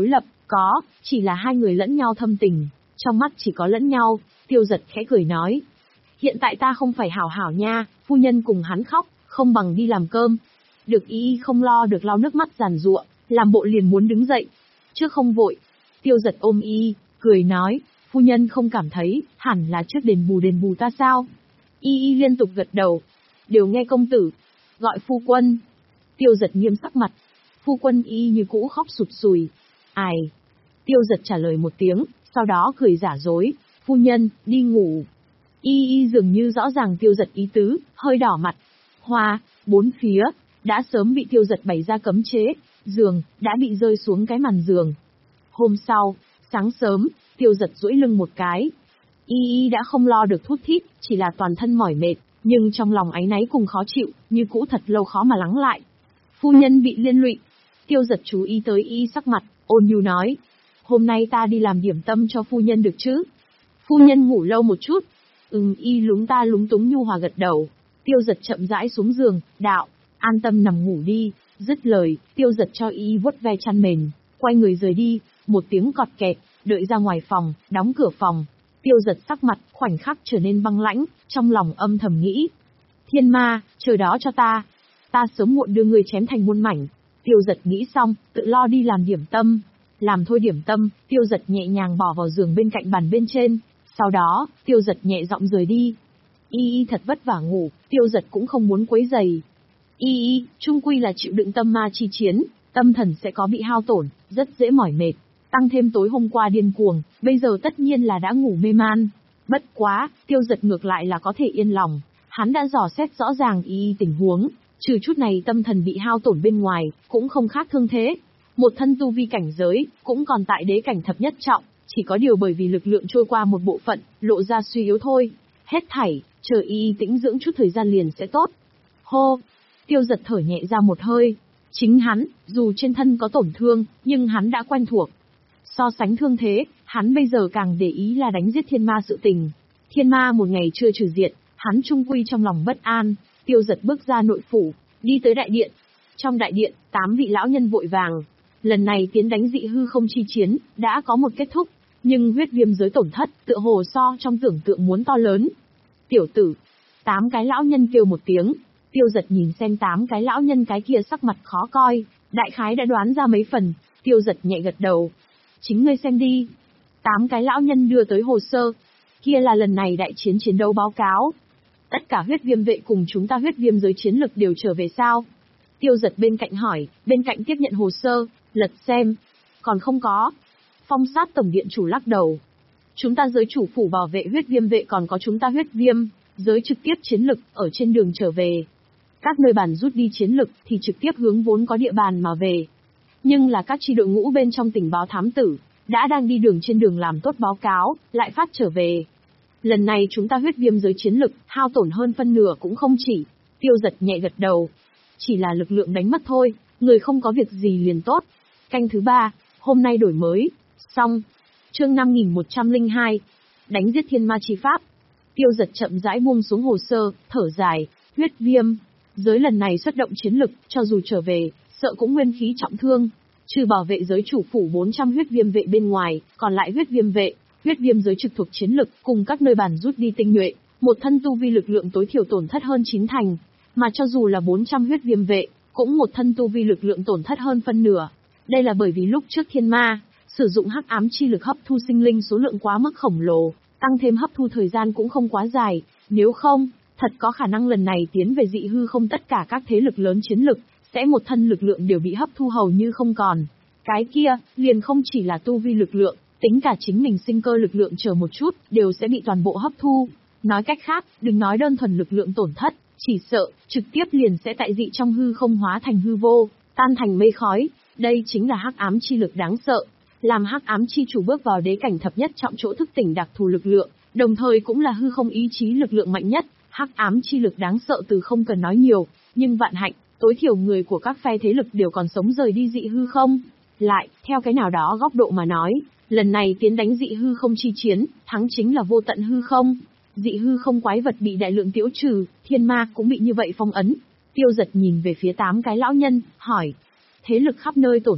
Có, chỉ là hai người lẫn nhau thâm tình, trong mắt chỉ có lẫn nhau. Tiêu Giật khẽ cười nói. Hiện tại ta không phải hảo hảo nha, phu nhân cùng hắn khóc, không bằng đi làm cơm. Được Y Y không lo được lau nước mắt giàn giụa, làm bộ liền muốn đứng dậy. Trước không vội. Tiêu Giật ôm Y Y, cười nói, phu nhân không cảm thấy, hẳn là trước đền bù đền bù ta sao? Y Y liên tục gật đầu. Đều nghe công tử. Gọi phu quân. Tiêu Giật nghiêm sắc mặt. Phu quân Y như cũ khóc sụt sùi. Ai? Tiêu Giật trả lời một tiếng, sau đó cười giả dối. Phu nhân, đi ngủ. Y Y dường như rõ ràng Tiêu Giật ý tứ, hơi đỏ mặt. Hoa, bốn phía, đã sớm bị Tiêu Giật bày ra cấm chế, giường, đã bị rơi xuống cái màn giường. Hôm sau, sáng sớm, Tiêu Giật duỗi lưng một cái. Y Y đã không lo được thút thít, chỉ là toàn thân mỏi mệt, nhưng trong lòng áy náy cùng khó chịu, như cũ thật lâu khó mà lắng lại. Phu nhân bị liên lụy. Tiêu Giật chú ý tới Y sắc mặt, ôn nhu nói. Hôm nay ta đi làm điểm tâm cho phu nhân được chứ? Phu nhân ngủ lâu một chút. Ừm. Y lúng ta lúng túng nhu hòa gật đầu. Tiêu Giật chậm rãi xuống giường, đạo, an tâm nằm ngủ đi. Dứt lời, Tiêu Giật cho Y vuốt ve chăn mền, quay người rời đi. Một tiếng cọt kẹt, đợi ra ngoài phòng, đóng cửa phòng. Tiêu Giật sắc mặt khoảnh khắc trở nên băng lãnh, trong lòng âm thầm nghĩ. Thiên ma, chờ đó cho ta. Ta sớm muộn đưa người chém thành muôn mảnh. Tiêu Giật nghĩ xong, tự lo đi làm điểm tâm. Làm thôi điểm tâm, Tiêu Giật nhẹ nhàng bỏ vào giường bên cạnh bàn bên trên. Sau đó, Tiêu Giật nhẹ giọng rời đi. Y Y thật vất vả ngủ, Tiêu Giật cũng không muốn quấy rầy. Y Y, chung quy là chịu đựng tâm ma chi chiến, tâm thần sẽ có bị hao tổn, rất dễ mỏi mệt. Tăng thêm tối hôm qua điên cuồng, bây giờ tất nhiên là đã ngủ mê man. Bất quá, Tiêu Giật ngược lại là có thể yên lòng. Hắn đã dò xét rõ ràng Y Y tình huống, trừ chút này tâm thần bị hao tổn bên ngoài, cũng không khác thương thế. Một thân tu vi cảnh giới, cũng còn tại đế cảnh thập nhất trọng, chỉ có điều bởi vì lực lượng trôi qua một bộ phận, lộ ra suy yếu thôi. Hết thảy, chờ Y Y tĩnh dưỡng chút thời gian liền sẽ tốt. Hô! Tiêu Giật thở nhẹ ra một hơi. Chính hắn, dù trên thân có tổn thương, nhưng hắn đã quen thuộc. So sánh thương thế, hắn bây giờ càng để ý là đánh giết thiên ma sự tình. Thiên ma một ngày chưa trừ diệt, hắn trung quy trong lòng bất an. Tiêu Giật bước ra nội phủ, đi tới đại điện. Trong đại điện, tám vị lão nhân vội vàng. Lần này tiến đánh dị hư không chi chiến, đã có một kết thúc, nhưng huyết viêm giới tổn thất, tựa hồ so trong tưởng tượng muốn to lớn. Tiểu tử, tám cái lão nhân kêu một tiếng. Tiêu Giật nhìn xem tám cái lão nhân cái kia sắc mặt khó coi, đại khái đã đoán ra mấy phần. Tiêu Giật nhẹ gật đầu. Chính ngươi xem đi. Tám cái lão nhân đưa tới hồ sơ. Kia là lần này đại chiến chiến đấu báo cáo. Tất cả huyết viêm vệ cùng chúng ta huyết viêm giới chiến lực đều trở về sao? Tiêu Giật bên cạnh hỏi, bên cạnh tiếp nhận hồ sơ, lật xem. Còn không có. Phong sát tổng điện chủ lắc đầu. Chúng ta giới chủ phủ bảo vệ huyết viêm vệ còn có chúng ta huyết viêm, giới trực tiếp chiến lực, ở trên đường trở về. Các nơi bản rút đi chiến lực thì trực tiếp hướng vốn có địa bàn mà về. Nhưng là các chi đội ngũ bên trong tình báo thám tử, đã đang đi đường trên đường làm tốt báo cáo, lại phát trở về. Lần này chúng ta huyết viêm giới chiến lực, hao tổn hơn phân nửa cũng không chỉ. Tiêu Giật nhẹ gật đầu. Chỉ là lực lượng đánh mất thôi, người không có việc gì liền tốt. Canh thứ ba, hôm nay đổi mới. Xong. Chương năm nghìn một trăm lẻ hai. Đánh giết thiên ma chi pháp. Tiêu Giật chậm rãi buông xuống hồ sơ, thở dài. Huyết viêm. Giới lần này xuất động chiến lực, cho dù trở về, sợ cũng nguyên khí trọng thương. Trừ bảo vệ giới chủ phủ bốn trăm huyết viêm vệ bên ngoài, còn lại huyết viêm vệ, huyết viêm giới trực thuộc chiến lực, cùng các nơi bản rút đi tinh nhuệ, một thân tu vi lực lượng tối thiểu tổn thất hơn chín thành. Mà cho dù là bốn trăm huyết viêm vệ, cũng một thân tu vi lực lượng tổn thất hơn phân nửa. Đây là bởi vì lúc trước thiên ma, sử dụng hắc ám chi lực hấp thu sinh linh số lượng quá mức khổng lồ, tăng thêm hấp thu thời gian cũng không quá dài, nếu không, thật có khả năng lần này tiến về dị hư không tất cả các thế lực lớn chiến lực, sẽ một thân lực lượng đều bị hấp thu hầu như không còn. Cái kia, liền không chỉ là tu vi lực lượng, tính cả chính mình sinh cơ lực lượng chờ một chút, đều sẽ bị toàn bộ hấp thu. Nói cách khác, đừng nói đơn thuần lực lượng tổn thất, chỉ sợ, trực tiếp liền sẽ tại dị trong hư không hóa thành hư vô, tan thành mây khói. Đây chính là hắc ám chi lực đáng sợ. Làm hắc ám chi chủ bước vào đế cảnh thập nhất trọng chỗ thức tỉnh đặc thù lực lượng, đồng thời cũng là hư không ý chí lực lượng mạnh nhất. Hắc ám chi lực đáng sợ từ không cần nói nhiều, nhưng vạn hạnh, tối thiểu người của các phe thế lực đều còn sống rời đi dị hư không. Lại, theo cái nào đó góc độ mà nói, lần này tiến đánh dị hư không chi chiến, thắng chính là vô tận hư không. Dị hư không quái vật bị đại lượng tiêu trừ, thiên ma cũng bị như vậy phong ấn. Tiêu Giật nhìn về phía tám cái lão nhân, hỏi. Thế lực khắp nơi tổn thất,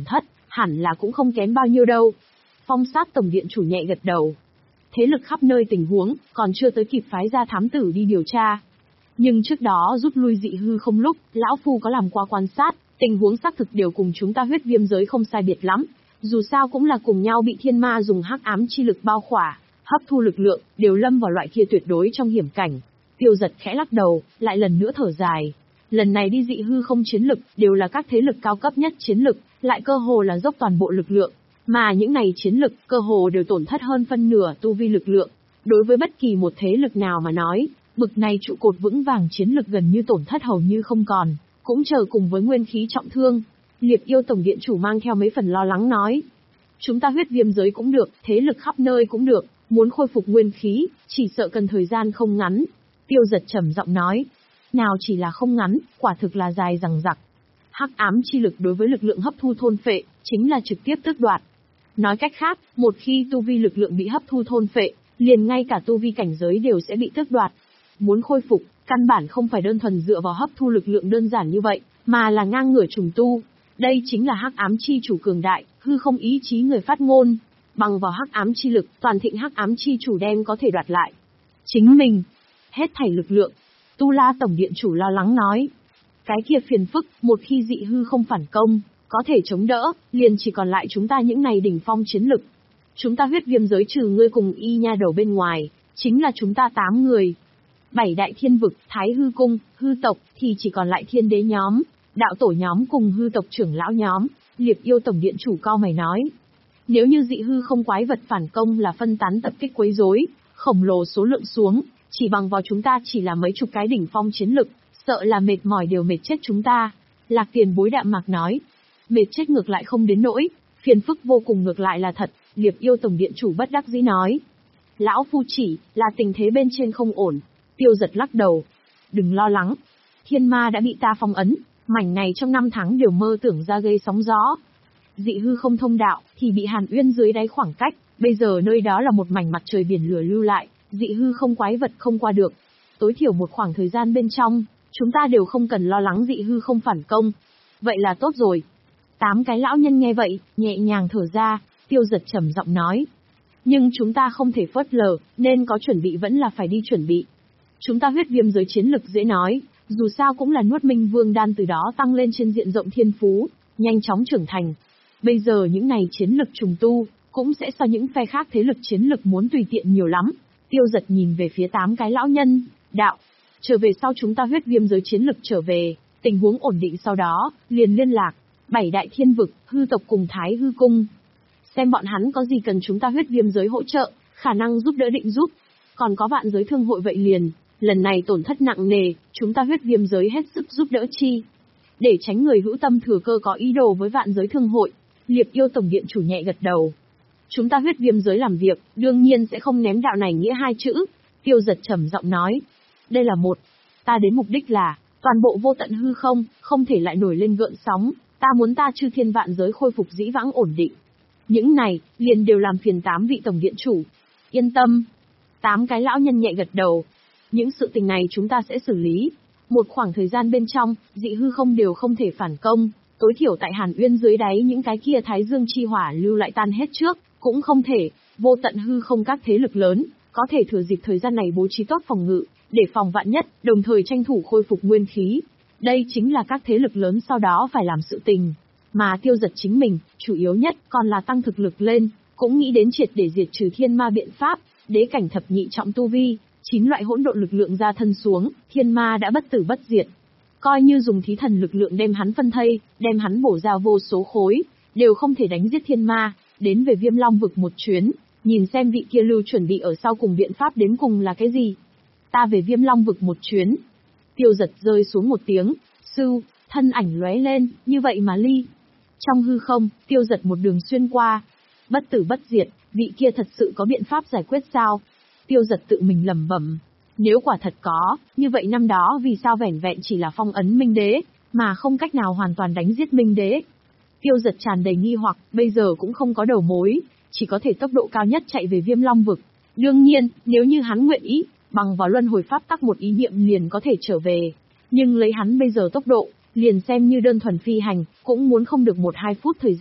Hẳn là cũng không kém bao nhiêu đâu. Phong sát tổng điện chủ nhẹ gật đầu. Thế lực khắp nơi tình huống, còn chưa tới kịp phái ra thám tử đi điều tra. Nhưng trước đó rút lui dị hư không lúc, lão phu có làm qua quan sát, tình huống xác thực đều cùng chúng ta huyết viêm giới không sai biệt lắm. Dù sao cũng là cùng nhau bị thiên ma dùng hắc ám chi lực bao khỏa, hấp thu lực lượng, đều lâm vào loại kia tuyệt đối trong hiểm cảnh. Tiêu Giật khẽ lắc đầu, lại lần nữa thở dài. Lần này đi dị hư không chiến lực, đều là các thế lực cao cấp nhất chiến lực, lại cơ hồ là dốc toàn bộ lực lượng. Mà những này chiến lực, cơ hồ đều tổn thất hơn phân nửa tu vi lực lượng. Đối với bất kỳ một thế lực nào mà nói, bực này trụ cột vững vàng chiến lực gần như tổn thất hầu như không còn, cũng chờ cùng với nguyên khí trọng thương. Liệp Yêu tổng điện chủ mang theo mấy phần lo lắng nói. Chúng ta huyết viêm giới cũng được, thế lực khắp nơi cũng được, muốn khôi phục nguyên khí, chỉ sợ cần thời gian không ngắn. Tiêu Giật trầm giọng nói. Nào chỉ là không ngắn, quả thực là dài dằng dặc. Hắc ám chi lực đối với lực lượng hấp thu thôn phệ, chính là trực tiếp tước đoạt. Nói cách khác, một khi tu vi lực lượng bị hấp thu thôn phệ, liền ngay cả tu vi cảnh giới đều sẽ bị tước đoạt. Muốn khôi phục, căn bản không phải đơn thuần dựa vào hấp thu lực lượng đơn giản như vậy, mà là ngang ngửa trùng tu. Đây chính là hắc ám chi chủ cường đại, hư không ý chí người phát ngôn. Bằng vào hắc ám chi lực, toàn thịnh hắc ám chi chủ đem có thể đoạt lại chính mình. Hết thảy lực lượng. Tu La tổng điện chủ lo lắng nói. Cái kia phiền phức, một khi dị hư không phản công, có thể chống đỡ, liền chỉ còn lại chúng ta những này đỉnh phong chiến lực. Chúng ta huyết viêm giới trừ ngươi cùng y nha đầu bên ngoài, chính là chúng ta tám người. Bảy đại thiên vực, thái hư cung, hư tộc, thì chỉ còn lại thiên đế nhóm, đạo tổ nhóm cùng hư tộc trưởng lão nhóm. Liệp Yêu tổng điện chủ cao mày nói. Nếu như dị hư không quái vật phản công là phân tán tập kích quấy rối, khổng lồ số lượng xuống, chỉ bằng vào chúng ta chỉ là mấy chục cái đỉnh phong chiến lực, sợ là mệt mỏi đều mệt chết chúng ta. Lạc Tiền Bối đạm mạc nói. Mệt chết ngược lại không đến nỗi, phiền phức vô cùng ngược lại là thật, Liệp Yêu tổng điện chủ bất đắc dĩ nói. Lão phu chỉ là tình thế bên trên không ổn. Tiêu Giật lắc đầu. Đừng lo lắng. Thiên ma đã bị ta phong ấn, mảnh này trong năm tháng đều mơ tưởng ra gây sóng gió. Dị hư không thông đạo, thì bị Hàn Uyên dưới đáy khoảng cách, bây giờ nơi đó là một mảnh mặt trời biển lửa lưu lại, dị hư không quái vật không qua được. Tối thiểu một khoảng thời gian bên trong, chúng ta đều không cần lo lắng dị hư không phản công. Vậy là tốt rồi. Tám cái lão nhân nghe vậy, nhẹ nhàng thở ra, Tiêu Giật trầm giọng nói. Nhưng chúng ta không thể phớt lờ, nên có chuẩn bị vẫn là phải đi chuẩn bị. Chúng ta huyết viêm giới chiến lực dễ nói, dù sao cũng là nuốt minh vương đan từ đó tăng lên trên diện rộng thiên phú, nhanh chóng trưởng thành. Bây giờ những này chiến lực trùng tu, cũng sẽ so những phe khác thế lực chiến lực muốn tùy tiện nhiều lắm. Tiêu Giật nhìn về phía tám cái lão nhân, đạo. Trở về sau chúng ta huyết viêm giới chiến lực trở về, tình huống ổn định sau đó, liền liên lạc. Bảy đại thiên vực, hư tộc cùng thái hư cung. Xem bọn hắn có gì cần chúng ta huyết viêm giới hỗ trợ, khả năng giúp đỡ định giúp. Còn có vạn giới thương hội vậy liền, lần này tổn thất nặng nề, chúng ta huyết viêm giới hết sức giúp đỡ chi. Để tránh người hữu tâm thừa cơ có ý đồ với vạn giới thương hội, Liệp Yêu tổng điện chủ nhẹ gật đầu. Chúng ta huyết viêm giới làm việc, đương nhiên sẽ không ném đạo này nghĩa hai chữ. Tiêu Giật trầm giọng nói. Đây là một. Ta đến mục đích là, toàn bộ vô tận hư không, không thể lại nổi lên gợn sóng. Ta muốn ta chư thiên vạn giới khôi phục dĩ vãng ổn định. Những này, liền đều làm phiền tám vị tổng điện chủ. Yên tâm. Tám cái lão nhân nhẹ gật đầu. Những sự tình này chúng ta sẽ xử lý. Một khoảng thời gian bên trong, dị hư không đều không thể phản công. Tối thiểu tại Hàn Uyên dưới đáy những cái kia thái dương chi hỏa lưu lại tan hết trước, cũng không thể. Vô tận hư không các thế lực lớn, có thể thừa dịp thời gian này bố trí tốt phòng ngự, để phòng vạn nhất, đồng thời tranh thủ khôi phục nguyên khí. Đây chính là các thế lực lớn sau đó phải làm sự tình. Mà Tiêu Giật chính mình, chủ yếu nhất còn là tăng thực lực lên, cũng nghĩ đến triệt để diệt trừ thiên ma biện pháp, đế cảnh thập nhị trọng tu vi, chín loại hỗn độn lực lượng ra thân xuống, thiên ma đã bất tử bất diệt. Coi như dùng thí thần lực lượng đem hắn phân thây, đem hắn bổ ra vô số khối, đều không thể đánh giết thiên ma, đến về Viêm Long vực một chuyến, nhìn xem vị kia lưu chuẩn bị ở sau cùng biện pháp đến cùng là cái gì. Ta về Viêm Long vực một chuyến. Tiêu Giật rơi xuống một tiếng, sưu, thân ảnh lóe lên, như vậy mà ly. Trong hư không, Tiêu Giật một đường xuyên qua. Bất tử bất diệt, vị kia thật sự có biện pháp giải quyết sao? Tiêu Giật tự mình lẩm bẩm. Nếu quả thật có, như vậy năm đó vì sao vẻn vẹn chỉ là phong ấn Minh Đế, mà không cách nào hoàn toàn đánh giết Minh Đế? Tiêu Giật tràn đầy nghi hoặc, bây giờ cũng không có đầu mối, chỉ có thể tốc độ cao nhất chạy về Viêm Long vực. Đương nhiên, nếu như hắn nguyện ý, bằng vào luân hồi pháp tắc một ý niệm liền có thể trở về. Nhưng lấy hắn bây giờ tốc độ, liền xem như đơn thuần phi hành, cũng muốn không được một hai phút thời gian.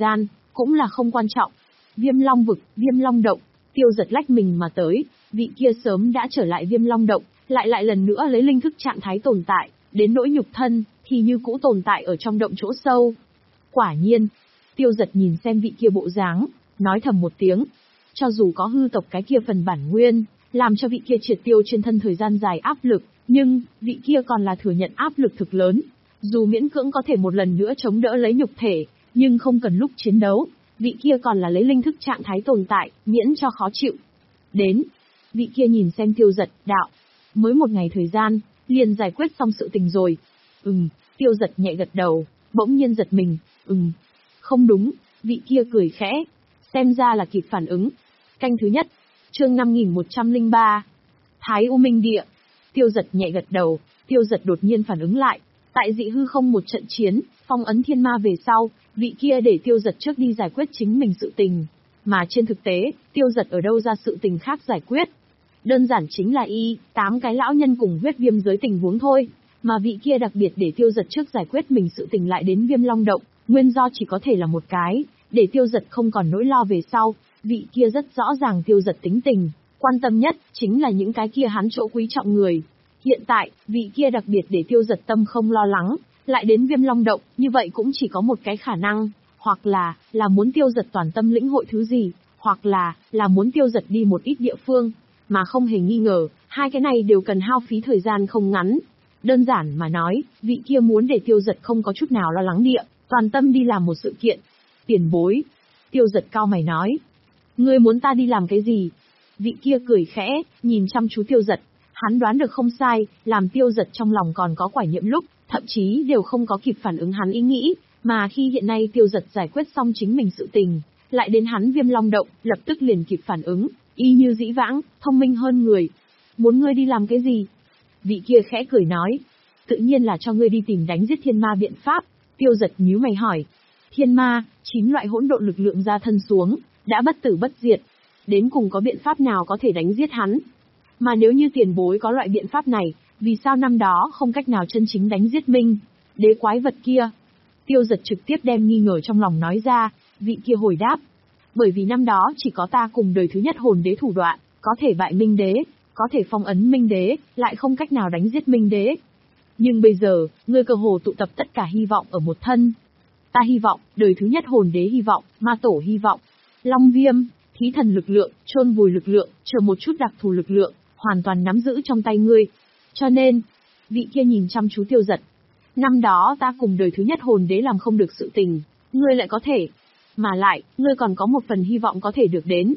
cũng là không quan trọng. Viêm Long vực, Viêm Long động, Tiêu Giật lách mình mà tới, vị kia sớm đã trở lại Viêm Long động, lại lại lần nữa lấy linh thức trạng thái tồn tại, đến nỗi nhục thân, thì như cũ tồn tại ở trong động chỗ sâu. Quả nhiên, Tiêu Giật nhìn xem vị kia bộ dáng, nói thầm một tiếng. Cho dù có hư tộc cái kia phần bản nguyên, làm cho vị kia triệt tiêu trên thân thời gian dài áp lực, nhưng, vị kia còn là thừa nhận áp lực thực lớn. Dù miễn cưỡng có thể một lần nữa chống đỡ lấy nhục thể, nhưng không cần lúc chiến đấu, vị kia còn là lấy linh thức trạng thái tồn tại, miễn cho khó chịu. Đến, vị kia nhìn xem Tiêu Giật, đạo. Mới một ngày thời gian, liền giải quyết xong sự tình rồi. Ừm, Tiêu Giật nhẹ gật đầu, bỗng nhiên giật mình, ừm. Không đúng, vị kia cười khẽ. Xem ra là kịp phản ứng. Canh thứ nhất, chương năm nghìn một trăm lẻ ba. Thái U Minh Địa. Tiêu Giật nhẹ gật đầu, Tiêu Giật đột nhiên phản ứng lại. Tại dị hư không một trận chiến, phong ấn thiên ma về sau, vị kia để Tiêu Giật trước đi giải quyết chính mình sự tình. Mà trên thực tế, Tiêu Giật ở đâu ra sự tình khác giải quyết. Đơn giản chính là y, tám cái lão nhân cùng huyết viêm giới tình huống thôi. Mà vị kia đặc biệt để Tiêu Giật trước giải quyết mình sự tình lại đến Viêm Long động, nguyên do chỉ có thể là một cái, để Tiêu Giật không còn nỗi lo về sau. Vị kia rất rõ ràng Tiêu Giật tính tình, quan tâm nhất chính là những cái kia hắn chỗ quý trọng người. Hiện tại, vị kia đặc biệt để Tiêu Giật tâm không lo lắng, lại đến Viêm Long động, như vậy cũng chỉ có một cái khả năng, hoặc là, là muốn Tiêu Giật toàn tâm lĩnh hội thứ gì, hoặc là, là muốn Tiêu Giật đi một ít địa phương, mà không hề nghi ngờ, hai cái này đều cần hao phí thời gian không ngắn. Đơn giản mà nói, vị kia muốn để Tiêu Giật không có chút nào lo lắng địa, toàn tâm đi làm một sự kiện. Tiền bối. Tiêu Giật cao mày nói. Ngươi muốn ta đi làm cái gì? Vị kia cười khẽ, nhìn chăm chú Tiêu Giật. Hắn đoán được không sai, làm Tiêu Giật trong lòng còn có quải niệm lúc, thậm chí đều không có kịp phản ứng hắn ý nghĩ, mà khi hiện nay Tiêu Giật giải quyết xong chính mình sự tình, lại đến hắn Viêm Long động, lập tức liền kịp phản ứng, y như dĩ vãng, thông minh hơn người. Muốn ngươi đi làm cái gì? Vị kia khẽ cười nói. Tự nhiên là cho ngươi đi tìm đánh giết thiên ma biện pháp. Tiêu Giật nhíu mày hỏi. Thiên ma, chín loại hỗn độn lực lượng ra thân xuống, đã bất tử bất diệt. Đến cùng có biện pháp nào có thể đánh giết hắn? Mà nếu như tiền bối có loại biện pháp này, vì sao năm đó không cách nào chân chính đánh giết Minh đế quái vật kia? Tiêu Giật trực tiếp đem nghi ngờ trong lòng nói ra, vị kia hồi đáp. Bởi vì năm đó chỉ có ta cùng đời thứ nhất hồn đế thủ đoạn, có thể bại Minh đế, có thể phong ấn Minh đế, lại không cách nào đánh giết Minh đế. Nhưng bây giờ, ngươi cơ hồ tụ tập tất cả hy vọng ở một thân. Ta hy vọng, đời thứ nhất hồn đế hy vọng, ma tổ hy vọng, long viêm, thí thần lực lượng, chôn vùi lực lượng, chờ một chút đặc thù lực lượng, hoàn toàn nắm giữ trong tay ngươi. Cho nên, vị kia nhìn chăm chú Tiêu Giật. Năm đó ta cùng đời thứ nhất hồn đế làm không được sự tình, ngươi lại có thể. Mà lại, ngươi còn có một phần hy vọng có thể được đến.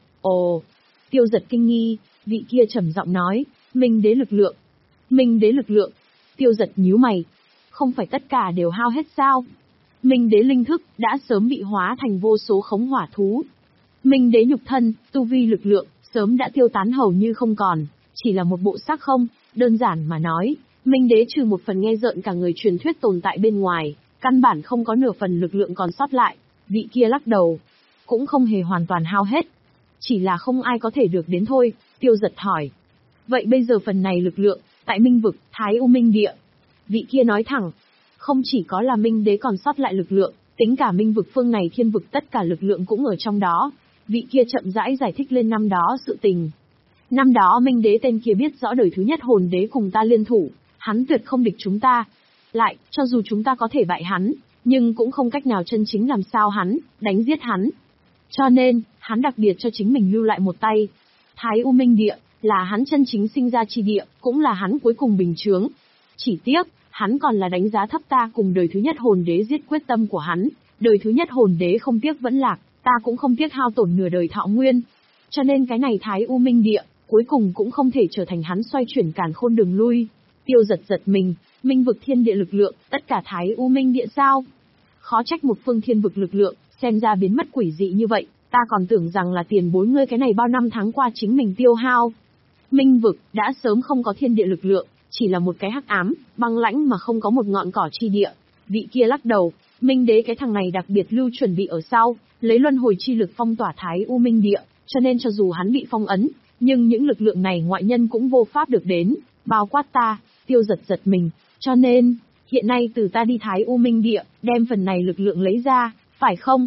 Ồ, Tiêu Giật kinh nghi, vị kia trầm giọng nói, Minh đế lực lượng. Minh đế lực lượng. Tiêu Giật nhíu mày. Không phải tất cả đều hao hết sao? Minh đế linh thức đã sớm bị hóa thành vô số khống hỏa thú. Minh đế nhục thân, tu vi lực lượng, sớm đã tiêu tán hầu như không còn, chỉ là một bộ xác không. Đơn giản mà nói, Minh đế trừ một phần nghe rợn cả người truyền thuyết tồn tại bên ngoài, căn bản không có nửa phần lực lượng còn sót lại. Vị kia lắc đầu, cũng không hề hoàn toàn hao hết, chỉ là không ai có thể được đến thôi. Tiêu Giật hỏi, vậy bây giờ phần này lực lượng, tại Minh vực, Thái U Minh Địa. Vị kia nói thẳng, không chỉ có là Minh đế còn sót lại lực lượng, tính cả Minh vực phương này thiên vực tất cả lực lượng cũng ở trong đó. Vị kia chậm rãi giải thích lên năm đó sự tình. Năm đó Minh đế tên kia biết rõ đời thứ nhất hồn đế cùng ta liên thủ, hắn tuyệt không địch chúng ta. Lại, cho dù chúng ta có thể bại hắn, nhưng cũng không cách nào chân chính làm sao hắn, đánh giết hắn. Cho nên, hắn đặc biệt cho chính mình lưu lại một tay. Thái U Minh Địa, là hắn chân chính sinh ra chi địa, cũng là hắn cuối cùng bình chướng. Chỉ tiếc, hắn còn là đánh giá thấp ta cùng đời thứ nhất hồn đế giết quyết tâm của hắn. Đời thứ nhất hồn đế không tiếc vẫn lạc, ta cũng không tiếc hao tổn nửa đời thọ nguyên. Cho nên cái này Thái U Minh Địa, cuối cùng cũng không thể trở thành hắn xoay chuyển càn khôn đường lui. Tiêu Giật giật mình, Minh vực thiên địa lực lượng, tất cả Thái U Minh Địa sao? Khó trách một phương thiên vực lực lượng, xem ra biến mất quỷ dị như vậy, ta còn tưởng rằng là tiền bối ngươi cái này bao năm tháng qua chính mình tiêu hao. Minh vực, đã sớm không có thiên địa lực lượng, chỉ là một cái hắc ám, băng lãnh mà không có một ngọn cỏ chi địa. Vị kia lắc đầu, Minh đế cái thằng này đặc biệt lưu chuẩn bị ở sau, lấy luân hồi chi lực phong tỏa Thái U Minh Địa, cho nên cho dù hắn bị phong ấn, nhưng những lực lượng này ngoại nhân cũng vô pháp được đến, bao quát ta. Tiêu Giật giật mình, cho nên, hiện nay từ ta đi Thái U Minh Địa, đem phần này lực lượng lấy ra, phải không?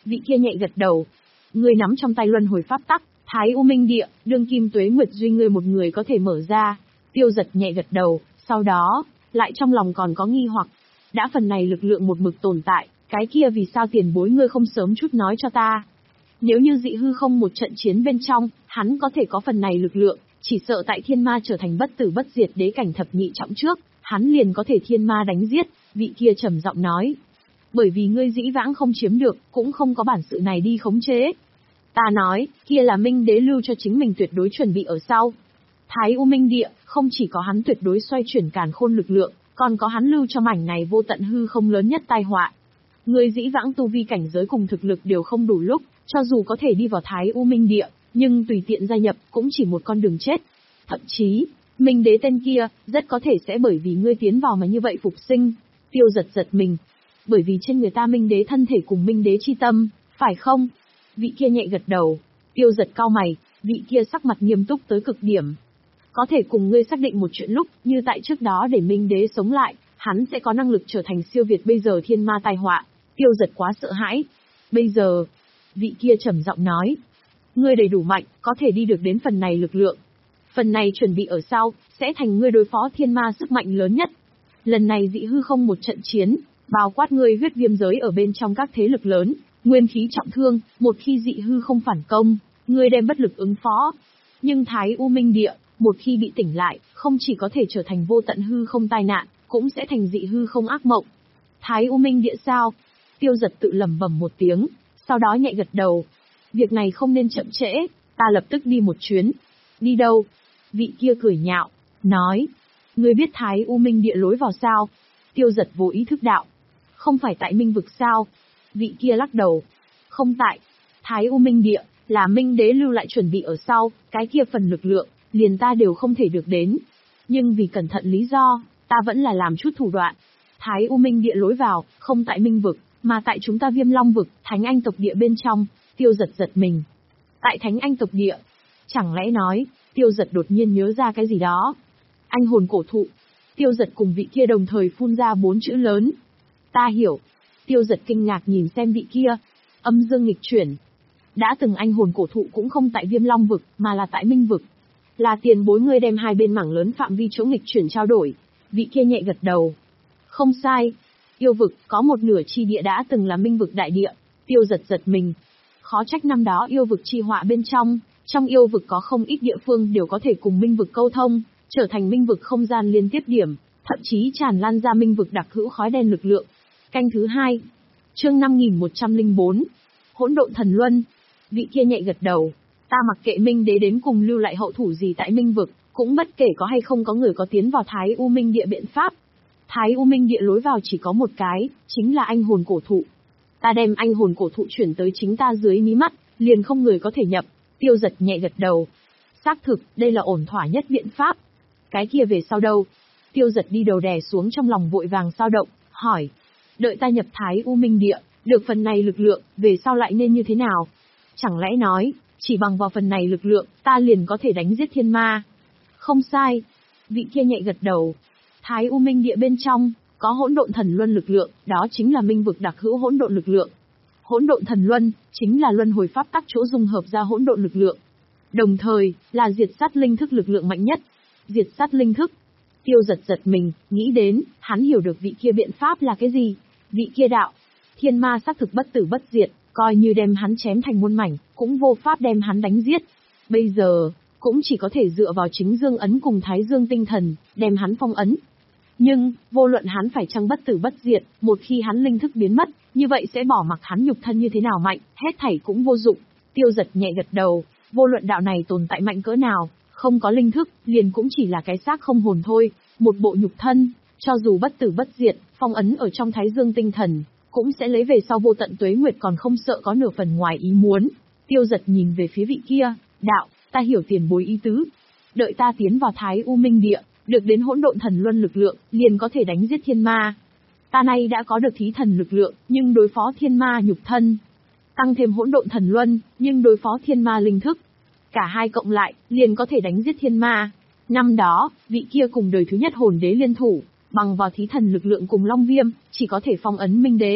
Vị kia nhẹ gật đầu. Ngươi nắm trong tay luân hồi pháp tắc, Thái U Minh Địa, đương kim tuế nguyệt duy ngươi một người có thể mở ra. Tiêu Giật nhẹ gật đầu, sau đó, lại trong lòng còn có nghi hoặc. Đã phần này lực lượng một mực tồn tại, cái kia vì sao tiền bối ngươi không sớm chút nói cho ta? Nếu như dị hư không một trận chiến bên trong, hắn có thể có phần này lực lượng, chỉ sợ tại thiên ma trở thành bất tử bất diệt đế cảnh thập nhị trọng trước, hắn liền có thể thiên ma đánh giết, vị kia trầm giọng nói. Bởi vì ngươi dĩ vãng không chiếm được, cũng không có bản sự này đi khống chế. Ta nói, kia là Minh Đế lưu cho chính mình tuyệt đối chuẩn bị ở sau. Thái U Minh Địa, không chỉ có hắn tuyệt đối xoay chuyển càn khôn lực lượng, còn có hắn lưu cho mảnh này vô tận hư không lớn nhất tai họa. Ngươi dĩ vãng tu vi cảnh giới cùng thực lực đều không đủ lúc, cho dù có thể đi vào Thái U Minh Địa, nhưng tùy tiện gia nhập cũng chỉ một con đường chết. Thậm chí, Minh Đế tên kia, rất có thể sẽ bởi vì ngươi tiến vào mà như vậy phục sinh. Tiêu Giật giật mình. Bởi vì trên người ta Minh Đế thân thể cùng Minh Đế chi tâm, phải không? Vị kia nhẹ gật đầu. Tiêu Giật cau mày, vị kia sắc mặt nghiêm túc tới cực điểm. Có thể cùng ngươi xác định một chuyện lúc, như tại trước đó để Minh Đế sống lại, hắn sẽ có năng lực trở thành siêu việt bây giờ thiên ma tai họa. Tiêu Giật quá sợ hãi. Bây giờ, vị kia trầm giọng nói. Ngươi đầy đủ mạnh, có thể đi được đến phần này lực lượng. Phần này chuẩn bị ở sau, sẽ thành ngươi đối phó thiên ma sức mạnh lớn nhất. Lần này dị hư không một trận chiến, bao quát ngươi huyết viêm giới ở bên trong các thế lực lớn, nguyên khí trọng thương, một khi dị hư không phản công, ngươi đem bất lực ứng phó. Nhưng Thái U Minh Địa, một khi bị tỉnh lại, không chỉ có thể trở thành vô tận hư không tai nạn, cũng sẽ thành dị hư không ác mộng. Thái U Minh Địa sao? Tiêu Giật tự lẩm bẩm một tiếng, sau đó nhẹ gật đầu. Việc này không nên chậm trễ, ta lập tức đi một chuyến. Đi đâu? Vị kia cười nhạo, nói. Ngươi biết Thái U Minh Địa lối vào sao? Tiêu Giật vô ý thức đạo. Không phải tại Minh Vực sao? Vị kia lắc đầu. Không tại. Thái U Minh Địa, là Minh Đế lưu lại chuẩn bị ở sau, cái kia phần lực lượng, liền ta đều không thể được đến. Nhưng vì cẩn thận lý do, ta vẫn là làm chút thủ đoạn. Thái U Minh Địa lối vào, không tại Minh Vực, mà tại chúng ta Viêm Long Vực, Thánh Anh tộc địa bên trong. Tiêu Giật giật mình. Tại Thánh Anh tộc địa. Chẳng lẽ nói, Tiêu Giật đột nhiên nhớ ra cái gì đó. Anh hồn cổ thụ. Tiêu Giật cùng vị kia đồng thời phun ra bốn chữ lớn. Ta hiểu. Tiêu Giật kinh ngạc nhìn xem vị kia. Âm dương nghịch chuyển. Đã từng anh hồn cổ thụ cũng không tại Viêm Long Vực, mà là tại Minh Vực. Là tiền bối ngươi đem hai bên mảng lớn phạm vi chỗ nghịch chuyển trao đổi. Vị kia nhẹ gật đầu. Không sai. Yêu vực, có một nửa chi địa đã từng là Minh Vực đại địa. Tiêu Giật giật mình. Khó trách năm đó yêu vực chi họa bên trong, trong yêu vực có không ít địa phương đều có thể cùng Minh Vực câu thông, trở thành Minh Vực không gian liên tiếp điểm, thậm chí tràn lan ra Minh Vực đặc hữu khói đen lực lượng. Canh thứ hai. Chương năm nghìn một trăm lẻ bốn. Hỗn độn thần luân. Vị kia nhẹ gật đầu. Ta mặc kệ Minh Đế đến cùng lưu lại hậu thủ gì tại Minh Vực, cũng bất kể có hay không có người có tiến vào Thái U Minh Địa biện pháp. Thái U Minh Địa lối vào chỉ có một cái, chính là anh hồn cổ thụ. Ta đem anh hồn cổ thụ chuyển tới chính ta dưới mí mắt, liền không người có thể nhập. Tiêu Giật nhẹ gật đầu. Xác thực, đây là ổn thỏa nhất biện pháp. Cái kia về sau đâu? Tiêu Giật đi đầu đè xuống trong lòng vội vàng sao động, hỏi. Đợi ta nhập Thái U Minh Địa, được phần này lực lượng, về sau lại nên như thế nào? Chẳng lẽ nói, chỉ bằng vào phần này lực lượng, ta liền có thể đánh giết thiên ma? Không sai. Vị kia nhẹ gật đầu. Thái U Minh Địa bên trong, có hỗn độn thần luân lực lượng, đó chính là Minh Vực đặc hữu hỗn độn lực lượng. Hỗn độn thần luân, chính là luân hồi pháp tắc chỗ dung hợp ra hỗn độn lực lượng. Đồng thời, là diệt sát linh thức lực lượng mạnh nhất. Diệt sát linh thức. Tiêu Giật giật mình, nghĩ đến, hắn hiểu được vị kia biện pháp là cái gì. Vị kia đạo. Thiên ma xác thực bất tử bất diệt, coi như đem hắn chém thành muôn mảnh, cũng vô pháp đem hắn đánh giết. Bây giờ, cũng chỉ có thể dựa vào chính dương ấn cùng thái dương tinh thần, đem hắn phong ấn. Nhưng, vô luận hắn phải chăng bất tử bất diệt, một khi hắn linh thức biến mất, như vậy sẽ bỏ mặc hắn nhục thân như thế nào mạnh, hết thảy cũng vô dụng. Tiêu Giật nhẹ gật đầu, vô luận đạo này tồn tại mạnh cỡ nào, không có linh thức, liền cũng chỉ là cái xác không hồn thôi, một bộ nhục thân, cho dù bất tử bất diệt, phong ấn ở trong thái dương tinh thần, cũng sẽ lấy về sau vô tận tuế nguyệt còn không sợ có nửa phần ngoài ý muốn. Tiêu Giật nhìn về phía vị kia, đạo, ta hiểu tiền bối ý tứ. Đợi ta tiến vào Thái U Minh Địa, được đến hỗn độn thần luân lực lượng, liền có thể đánh giết thiên ma. Ta nay đã có được thí thần lực lượng, nhưng đối phó thiên ma nhục thân. Tăng thêm hỗn độn thần luân, nhưng đối phó thiên ma linh thức. Cả hai cộng lại, liền có thể đánh giết thiên ma. Năm đó, vị kia cùng đời thứ nhất hồn đế liên thủ, bằng vào thí thần lực lượng cùng Long Viêm, chỉ có thể phong ấn Minh Đế.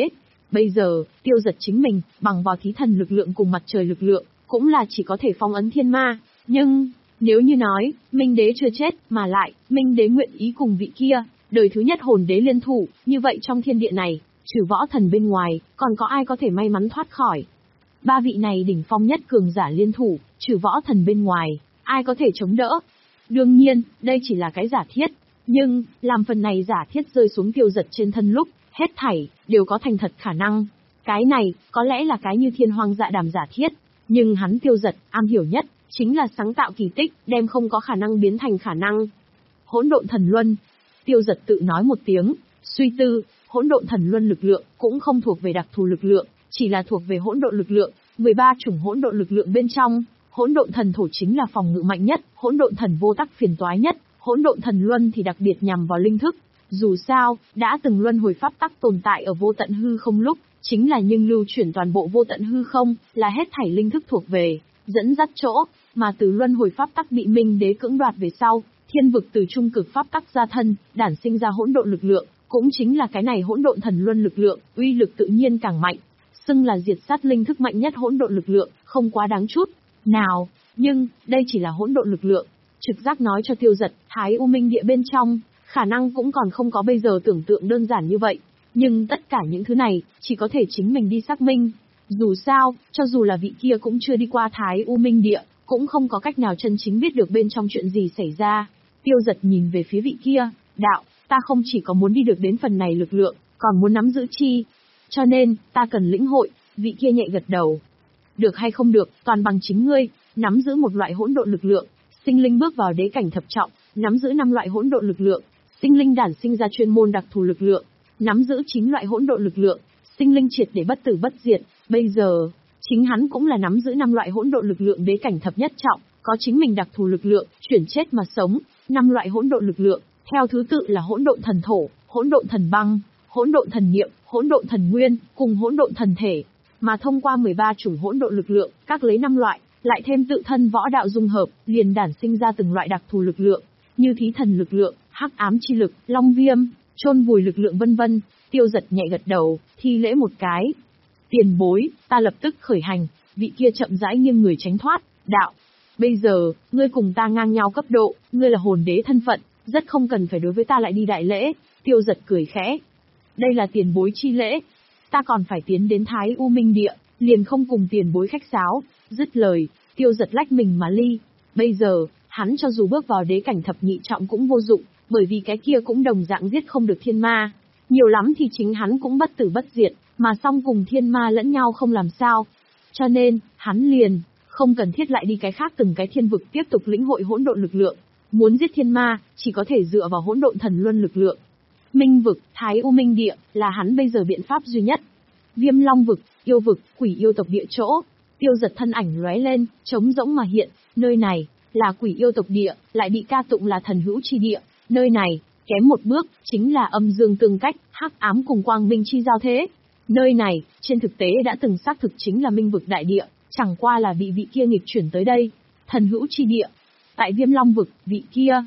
Bây giờ, Tiêu Dật chính mình, bằng vào thí thần lực lượng cùng mặt trời lực lượng, cũng là chỉ có thể phong ấn thiên ma. Nhưng, nếu như nói, Minh Đế chưa chết, mà lại, Minh Đế nguyện ý cùng vị kia, đời thứ nhất hồn đế liên thủ, như vậy trong thiên địa này, trừ võ thần bên ngoài, còn có ai có thể may mắn thoát khỏi? Ba vị này đỉnh phong nhất cường giả liên thủ, trừ võ thần bên ngoài, ai có thể chống đỡ? Đương nhiên, đây chỉ là cái giả thiết. Nhưng, làm phần này giả thiết rơi xuống Tiêu Dật trên thân lúc, hết thảy, đều có thành thật khả năng. Cái này, có lẽ là cái như thiên hoang dạ đàm giả thiết. Nhưng hắn Tiêu Dật, am hiểu nhất, chính là sáng tạo kỳ tích, đem không có khả năng biến thành khả năng. Hỗn độn thần luân. Tiêu Dật tự nói một tiếng, suy tư, hỗn độn thần luân lực lượng, cũng không thuộc về đặc thù lực lượng, chỉ là thuộc về hỗn độn lực lượng, mười ba chủng hỗn độn lực lượng bên trong. Hỗn độn thần thổ chính là phòng ngự mạnh nhất, hỗn độn thần vô tắc phiền toái nhất, hỗn độn thần luân thì đặc biệt nhằm vào linh thức. Dù sao, đã từng luân hồi pháp tắc tồn tại ở vô tận hư không lúc, chính là nhưng lưu chuyển toàn bộ vô tận hư không, là hết thảy linh thức thuộc về, dẫn dắt chỗ, mà từ luân hồi pháp tắc bị Minh Đế cưỡng đoạt về sau, thiên vực từ trung cực pháp tắc ra thân, đản sinh ra hỗn độn lực lượng, cũng chính là cái này hỗn độn thần luân lực lượng, uy lực tự nhiên càng mạnh, xưng là diệt sát linh thức mạnh nhất hỗn độn lực lượng, không quá đáng chút nào, nhưng đây chỉ là hỗn độn lực lượng. Trực giác nói cho Tiêu Dật, Thái U Minh Địa bên trong, khả năng cũng còn không có bây giờ tưởng tượng đơn giản như vậy, nhưng tất cả những thứ này, chỉ có thể chính mình đi xác minh. Dù sao, cho dù là vị kia cũng chưa đi qua Thái U Minh Địa, cũng không có cách nào chân chính biết được bên trong chuyện gì xảy ra. Tiêu Dật nhìn về phía vị kia, đạo, ta không chỉ có muốn đi được đến phần này lực lượng, còn muốn nắm giữ chi. Cho nên, ta cần lĩnh hội, vị kia nhẹ gật đầu. Được hay không được, toàn bằng chính ngươi, nắm giữ một loại hỗn độn lực lượng, sinh linh bước vào đế cảnh thập trọng, nắm giữ năm loại hỗn độn lực lượng, sinh linh đản sinh ra chuyên môn đặc thù lực lượng, nắm giữ chín loại hỗn độn lực lượng, sinh linh triệt để bất tử bất diệt. Bây giờ, chính hắn cũng là nắm giữ năm loại hỗn độn lực lượng đế cảnh thập nhất trọng, có chính mình đặc thù lực lượng, chuyển chết mà sống, năm loại hỗn độn lực lượng, theo thứ tự là hỗn độn thần thổ, hỗn độn thần băng, hỗn độn thần niệm, hỗn độn thần nguyên, cùng hỗn độn thần thể. Mà thông qua mười ba chủng hỗn độn lực lượng, các lấy năm loại, lại thêm tự thân võ đạo dung hợp, liền đản sinh ra từng loại đặc thù lực lượng, như thí thần lực lượng, hắc ám chi lực, long viêm, chôn vùi lực lượng vân vân. Tiêu Dật nhẹ gật đầu, thi lễ một cái. Tiền bối, ta lập tức khởi hành. Vị kia chậm rãi nghiêng người tránh thoát, đạo. Bây giờ, ngươi cùng ta ngang nhau cấp độ, ngươi là hồn đế thân phận, rất không cần phải đối với ta lại đi đại lễ. Tiêu Dật cười khẽ. Đây là tiền bối chi lễ. Ta còn phải tiến đến Thái U Minh Địa, liền không cùng tiền bối khách sáo. Dứt lời, Tiêu Dật lách mình mà ly. Bây giờ, hắn cho dù bước vào đế cảnh thập nhị trọng cũng vô dụng, bởi vì cái kia cũng đồng dạng giết không được thiên ma. Nhiều lắm thì chính hắn cũng bất tử bất diệt, mà song cùng thiên ma lẫn nhau không làm sao. Cho nên, hắn liền, không cần thiết lại đi cái khác từng cái thiên vực tiếp tục lĩnh hội hỗn độn lực lượng. Muốn giết thiên ma, chỉ có thể dựa vào hỗn độn thần luân lực lượng. Minh vực, Thái U Minh Địa, là hắn bây giờ biện pháp duy nhất. Viêm Long vực, yêu vực, quỷ yêu tộc địa chỗ. Tiêu Dật thân ảnh lóe lên, trống rỗng mà hiện, nơi này, là quỷ yêu tộc địa, lại bị ca tụng là thần hữu chi địa. Nơi này, kém một bước, chính là âm dương tương cách, hắc ám cùng quang minh chi giao thế. Nơi này, trên thực tế đã từng xác thực chính là minh vực đại địa, chẳng qua là bị vị kia nghịch chuyển tới đây. Thần hữu chi địa. Tại Viêm Long vực, vị kia,